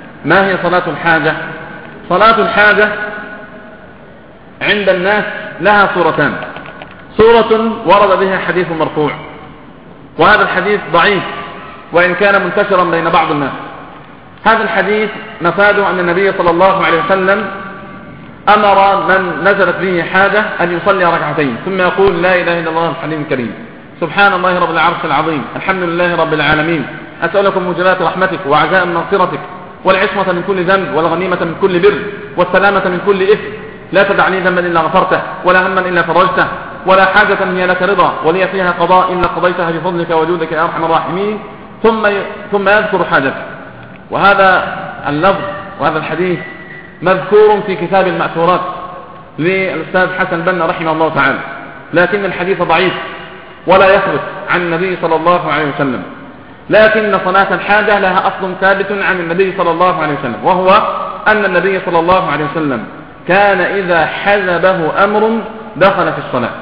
صلاة الحاجة عند الناس لها صورتان. صورة ورد بها حديث مرفوع، وهذا الحديث ضعيف وإن كان منتشرا بين بعض الناس. هذا الحديث مفاده أن النبي صلى الله عليه وسلم أمر من نزلت به حاجة أن يصلي ركعتين ثم يقول لا إله إلا الله الحليم الكريم، سبحان الله رب العرش العظيم، الحمد لله رب العالمين، أسألكم موجبات رحمتك وعزائم مغفرتك والعصمة من كل ذنب والغنيمة من كل بر والسلامة من كل إثم، لا تدع لي ذنبا إلا غفرته ولا هما إلا فرجته ولا حاجة هي لك رضا ولي فيها قضاء إلا قضيتها بفضلك وجودك يا أرحم الراحمين، ثم يذكر حاجته. وهذا اللفظ وهذا الحديث مذكور في كتاب المأثورات للأستاذ حسن بن رحمه الله تعالى، لكن الحديث ضعيف ولا يثبت عن النبي صلى الله عليه وسلم. لكن صلاة الحاجة لها أصل ثابت عن النبي صلى الله عليه وسلم، وهو أن النبي صلى الله عليه وسلم كان إذا حزبه أمر دخل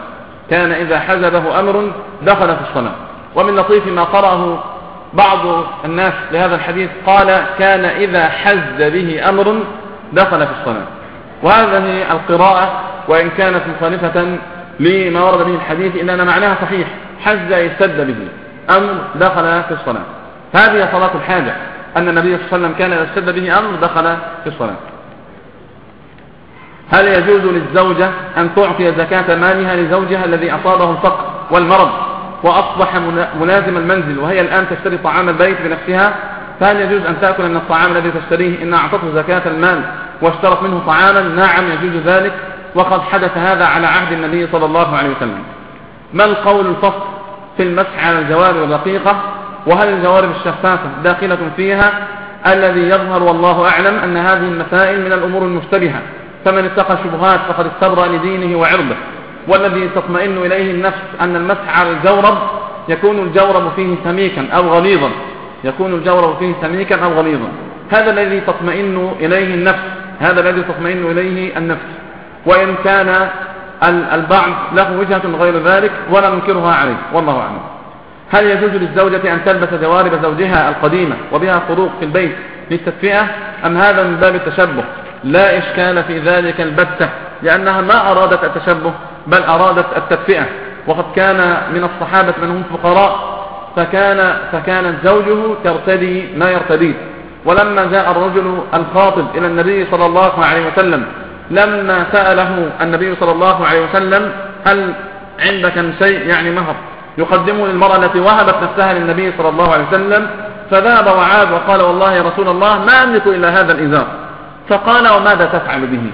في الصلاة. ومن لطيف ما قرأه بعض الناس لهذا الحديث قال كان إذا حز به أمر دخل في الصلاة. وهذه القراءة وإن كانت مخالفة لما ورد به الحديث إلا أن معناها صحيح، حز يستد به أمر دخل في الصلاة. هذه صلاة الحاجة، أن النبي صلى الله عليه وسلم كان إذا استد به أمر دخل في الصلاة. هل يجوز للزوجة أن تعطي زكاة مالها لزوجها الذي أصابه الفقر والمرض وأصبح ملازم المنزل وهي الآن تشتري طعام البيت بنفسها؟ فهل يجوز أن تأكل من الطعام الذي تشتريه إن أعطته زكاة المال واشترت منه طعاما؟ نعم يجوز ذلك، وقد حدث هذا على عهد النبي صلى الله عليه وسلم. ما القول الفصل في المسح على الجوارب الرقيقة؟ وهل الجوارب الشفافة داخلة فيها؟ الذي يظهر والله أعلم أن هذه المسائل من الأمور المشتبهة، فمن اتقى الشبهات فقد استبرأ لدينه وعرضه. والذي تطمئن إليه النفس أن المسح على الجورب يكون الجورب فيه سميكا أو غليظا، هذا الذي تطمئن إليه النفس، وإن كان البعض له وجهة غير ذلك ولا ننكرها عليه والله أعلم. هل يجوز للزوجة أن تلبس جوارب زوجها القديمة وبها خروق في البيت للتدفئة أم هذا من باب التشبه؟ لا إشكال في ذلك البتة، لأنها ما أرادت التشبه بل أرادت التدفئة. وقد كان من الصحابة من هم فقراء فكانت زوجه ترتدي ما يرتديه. ولما جاء الرجل الخاطب إلى النبي صلى الله عليه وسلم، لما سأله النبي صلى الله عليه وسلم هل عندك من شيء يعني مهر يقدمه للمرأة التي وهبت نفسها للنبي صلى الله عليه وسلم، فذهب وعاد وقال والله يا رسول الله ما أملك إلا هذا الإزار. فقال وماذا تفعل به؟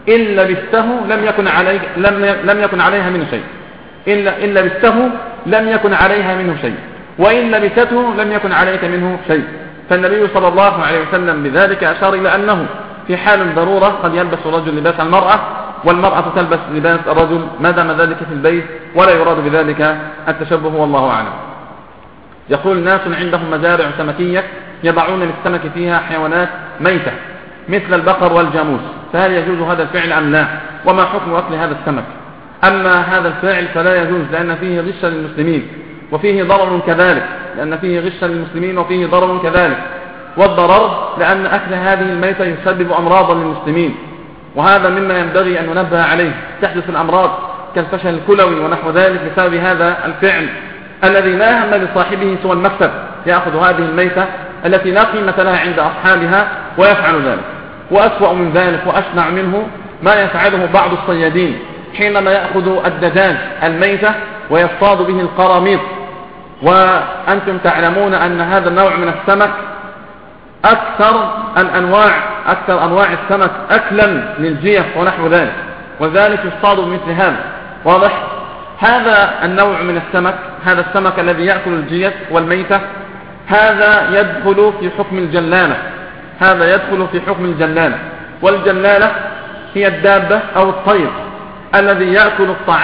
إن لبسته لم يكن عليها منه شيء، إن لبسته لم يكن عليها منه شيء، وإن لبسته لم يكن عليك منه شيء. فالنبي صلى الله عليه وسلم بذلك أشار إلى أنه في حال ضرورة قد يلبس الرجل لباس المرأة والمرأة تلبس لباس الرجل ما دام ذلك في البيت، ولا يراد بذلك التشبه والله أعلم. يقول ناس عندهم مزارع سمكية يضعون للسمك فيها حيوانات ميتة مثل البقر والجاموس، فهل يجوز هذا الفعل أم لا؟ وما حكم أكل هذا السمك؟ أما هذا الفعل فلا يجوز، لأن فيه غشا للمسلمين وفيه ضرر كذلك، وفيه ضرر كذلك. والضرر لأن أكل هذه الميتة يسبب أمراضا للمسلمين، وهذا مما ينبغي أن ننبه عليه. تحدث الأمراض كالفشل الكلوي ونحو ذلك بسبب هذا الفعل الذي لا هم لصاحبه سوى المكسب، يأخذ هذه الميتة التي لا قيمة لها عند أصحابها ويفعل ذلك. وأسوأ من ذلك وأشنع منه ما يفعله بعض الصيادين حينما يأخذ الدجاج الميتة ويصطاد به القراميط، وأنتم تعلمون أن هذا النوع من السمك أكثر أنواع السمك أكلا للجيف ونحو ذلك، وذلك يصطاد بمثل هذا. واضح؟ هذا النوع من السمك، هذا السمك الذي يأكل الجيف والميتة، هذا يدخل في حكم الجلالة. والجلالة هي الدابة أو الطير الذي يأكل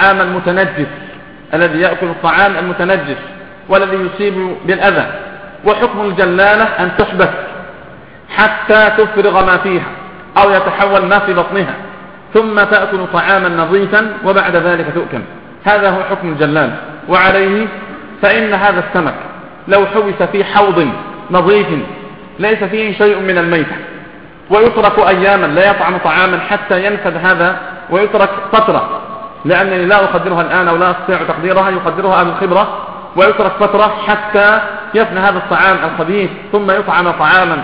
الطعام المتنجس والذي يصيب بالأذى. وحكم الجلالة أن تحبس حتى تفرغ ما فيها أو يتحول ما في بطنها، ثم تأكل طعاما نظيفا وبعد ذلك تؤكل. هذا هو حكم الجلالة. وعليه فإن هذا السمك لو حبس في حوض نظيف ليس فيه شيء من الميتة ويترك أياما لا يطعم طعاما حتى ينفذ هذا، ويترك فترة، لأنني لا أقدرها الآن أو لا أستطيع تقديرها، يقدرها أهل الخبرة، ويترك فترة حتى يفنى هذا الطعام الخبيث ثم يطعم طعاما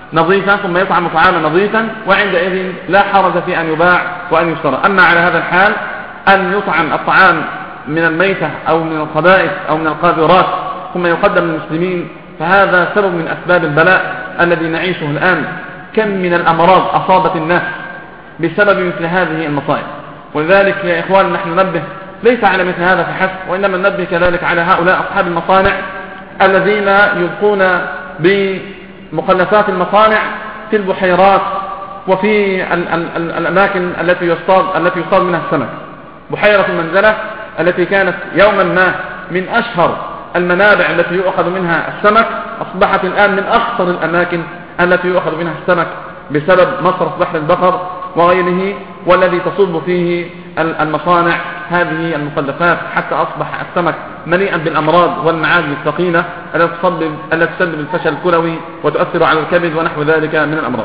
نظيفا، وعندئذ لا حرج في أن يباع وأن يشترى. أما على هذا الحال أن يطعم الطعام من الميتة أو من الخبائث أو من القاذورات ثم يقدم للمسلمين، فهذا سبب من أسباب البلاء الذي نعيشه الآن. كم من الأمراض أصابت الناس بسبب مثل هذه المصائب. ولذلك يا إخوان نحن ننبه ليس على مثل هذا فحسب، وإنما ننبه كذلك على هؤلاء أصحاب المصانع الذين يلقون بمخلفات المصانع في البحيرات وفي الأماكن التي يصطاد منها السمك. بحيرة المنزلة التي كانت يوما ما من أشهر المنابع التي يؤخذ منها السمك أصبحت الآن من أخطر الأماكن التي يؤخذ منها السمك بسبب مصرف بحر البقر وغيره، والذي تصب فيه المصانع هذه المخلفات، حتى أصبح السمك مليئا بالأمراض والمعادن الثقيلة التي تسبب الفشل الكلوي وتؤثر على الكبد ونحو ذلك من الأمراض.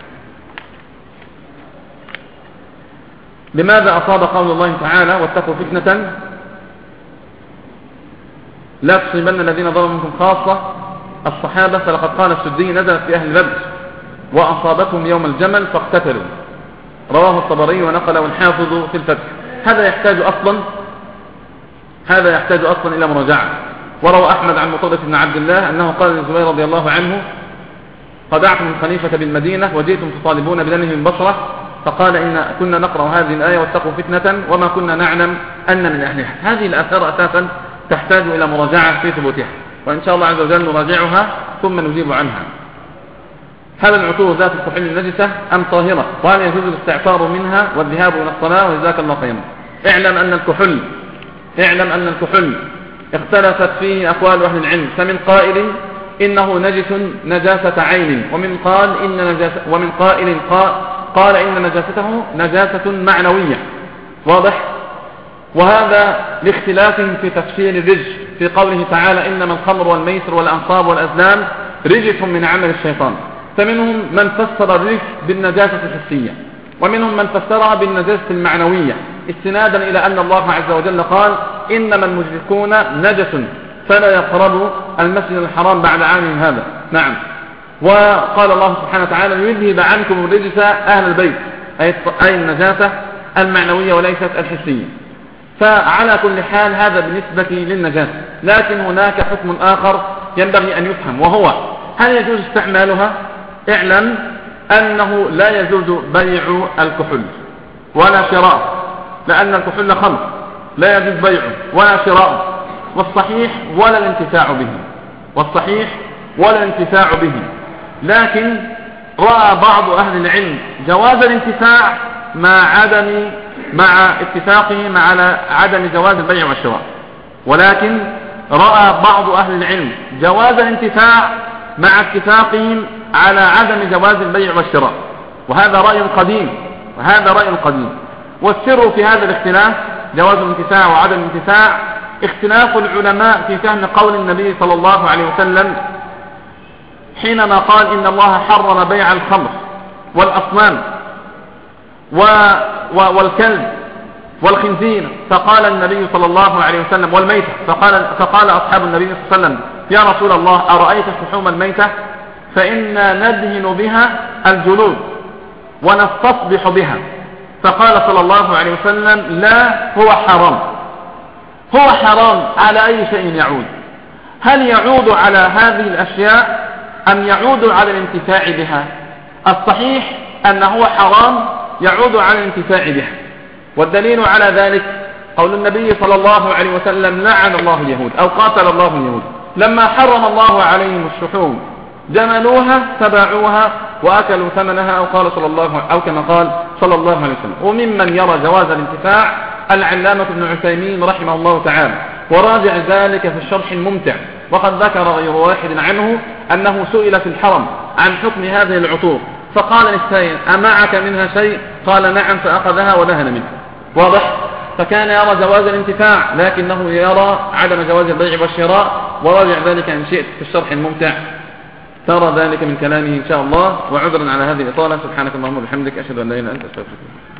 لماذا أصاب قول الله تعالى واتقوا فتنة لا تصيبن الذين ظلموا منكم خاصة الصحابة؟ فلقد قال السدي نزلت في أهل بدر وأصابتهم يوم الجمل فاقتتلوا، رواه الطبري ونقله الحافظ في الفتح. هذا يحتاج أصلا إلى مراجعة. وروى أحمد عن مطرف بن عبد الله أنه قال للزبير رضي الله عنه قدعتم الخليفة بالمدينة وجئتم تطالبون بدنه من بصرة، فقال إن كنا نقرأ هذه الآية واتقوا فتنة وما كنا نعلم أن من أهلها. هذه الآثار أساسا تحتاج إلى مراجعة في ثبوتها، وإن شاء الله عز وجل نراجعها ثم نجيب عنها. هل العطور ذات الكحول النجسة أم طاهرة؟ وهل يجوز الاستعطار منها والذهاب إلى الصلاة؟ وجزاك الله خيرا. اعلم أن الكحول اختلفت فيه أقوال أهل العلم، فمن قائل إنه نجاسة عين، ومن قائل قال إن نجاسته نجاسة معنوية. واضح؟ وهذا لاختلاف في تفسير الرجس في قوله تعالى إنما الخمر والميسر والأنصاب والأزلام رجس من عمل الشيطان. فمنهم من فسر الرجس بالنجاسة الحسية، ومنهم من فسرها بالنجاسة المعنوية، استنادا إلى أن الله عز وجل قال إنما المشركون نجس فلا يقربوا المسجد الحرام بعد عامهم هذا. نعم. وقال الله سبحانه وتعالى يذهب عنكم الرجس أهل البيت، أي النجاسة المعنوية وليست الحسية. فعلى كل حال هذا بالنسبة للنجاسة، لكن هناك حكم آخر ينبغي أن يفهم، وهو هل يجوز استعمالها؟ اعلم أنه لا يجوز بيع الكحول، ولا شراء، لأن الكحول خمر لا يجوز بيعه ولا شراء، والصحيح ولا الانتفاع به، والصحيح ولا الانتفاع به. لكن رأى بعض أهل العلم جواز الانتفاع مع اتفاقهم على عدم جواز البيع والشراء، ولكن رأى بعض أهل العلم جواز الانتفاع مع اتفاقهم على عدم جواز البيع والشراء، وهذا رأي قديم. والسر في هذا الاختلاف جواز الانتفاع وعدم الانتفاع اختلاف العلماء في فهم قول النبي صلى الله عليه وسلم حينما قال إن الله حرم بيع الخمر والأصنام والكلب والخنزير، فقال النبي صلى الله عليه وسلم والميتة، فقال أصحاب النبي صلى الله عليه وسلم يا رسول الله أرأيت شحوم الميتة فإنا ندهن بها الجلود ونستصبح بها، فقال صلى الله عليه وسلم لا، هو حرام على أي شيء يعود؟ هل يعود على هذه الأشياء أم يعود على الانتفاع بها؟ الصحيح أنه حرام يعود على الانتفاع بها، والدليل على ذلك قول النبي صلى الله عليه وسلم لعن الله اليهود أو قاتل الله اليهود، لما حرم الله عليهم الشحوم جملوها فباعوها وأكلوا ثمنها أو كما قال صلى الله عليه وسلم. وممن يرى جواز الانتفاع العلامة ابن عثيمين رحمه الله تعالى، وراجع ذلك في الشرح الممتع، وقد ذكر غير واحد عنه أنه سئل في الحرم عن حكم هذه العطور فقال للسائل أمعك منها شيء؟ قال نعم، فأخذها ودهن منها. واضح؟ فكان يرى جواز الانتفاع لكنه يرى عدم جواز البيع والشراء، وراجع ذلك إن شئت في الشرح الممتع ترى ذلك من كلامه إن شاء الله. وعذرا على هذه الإطالة، سبحانك اللهم وبحمدك، أشهد أن لا إله إلا أنت، أستغفرك.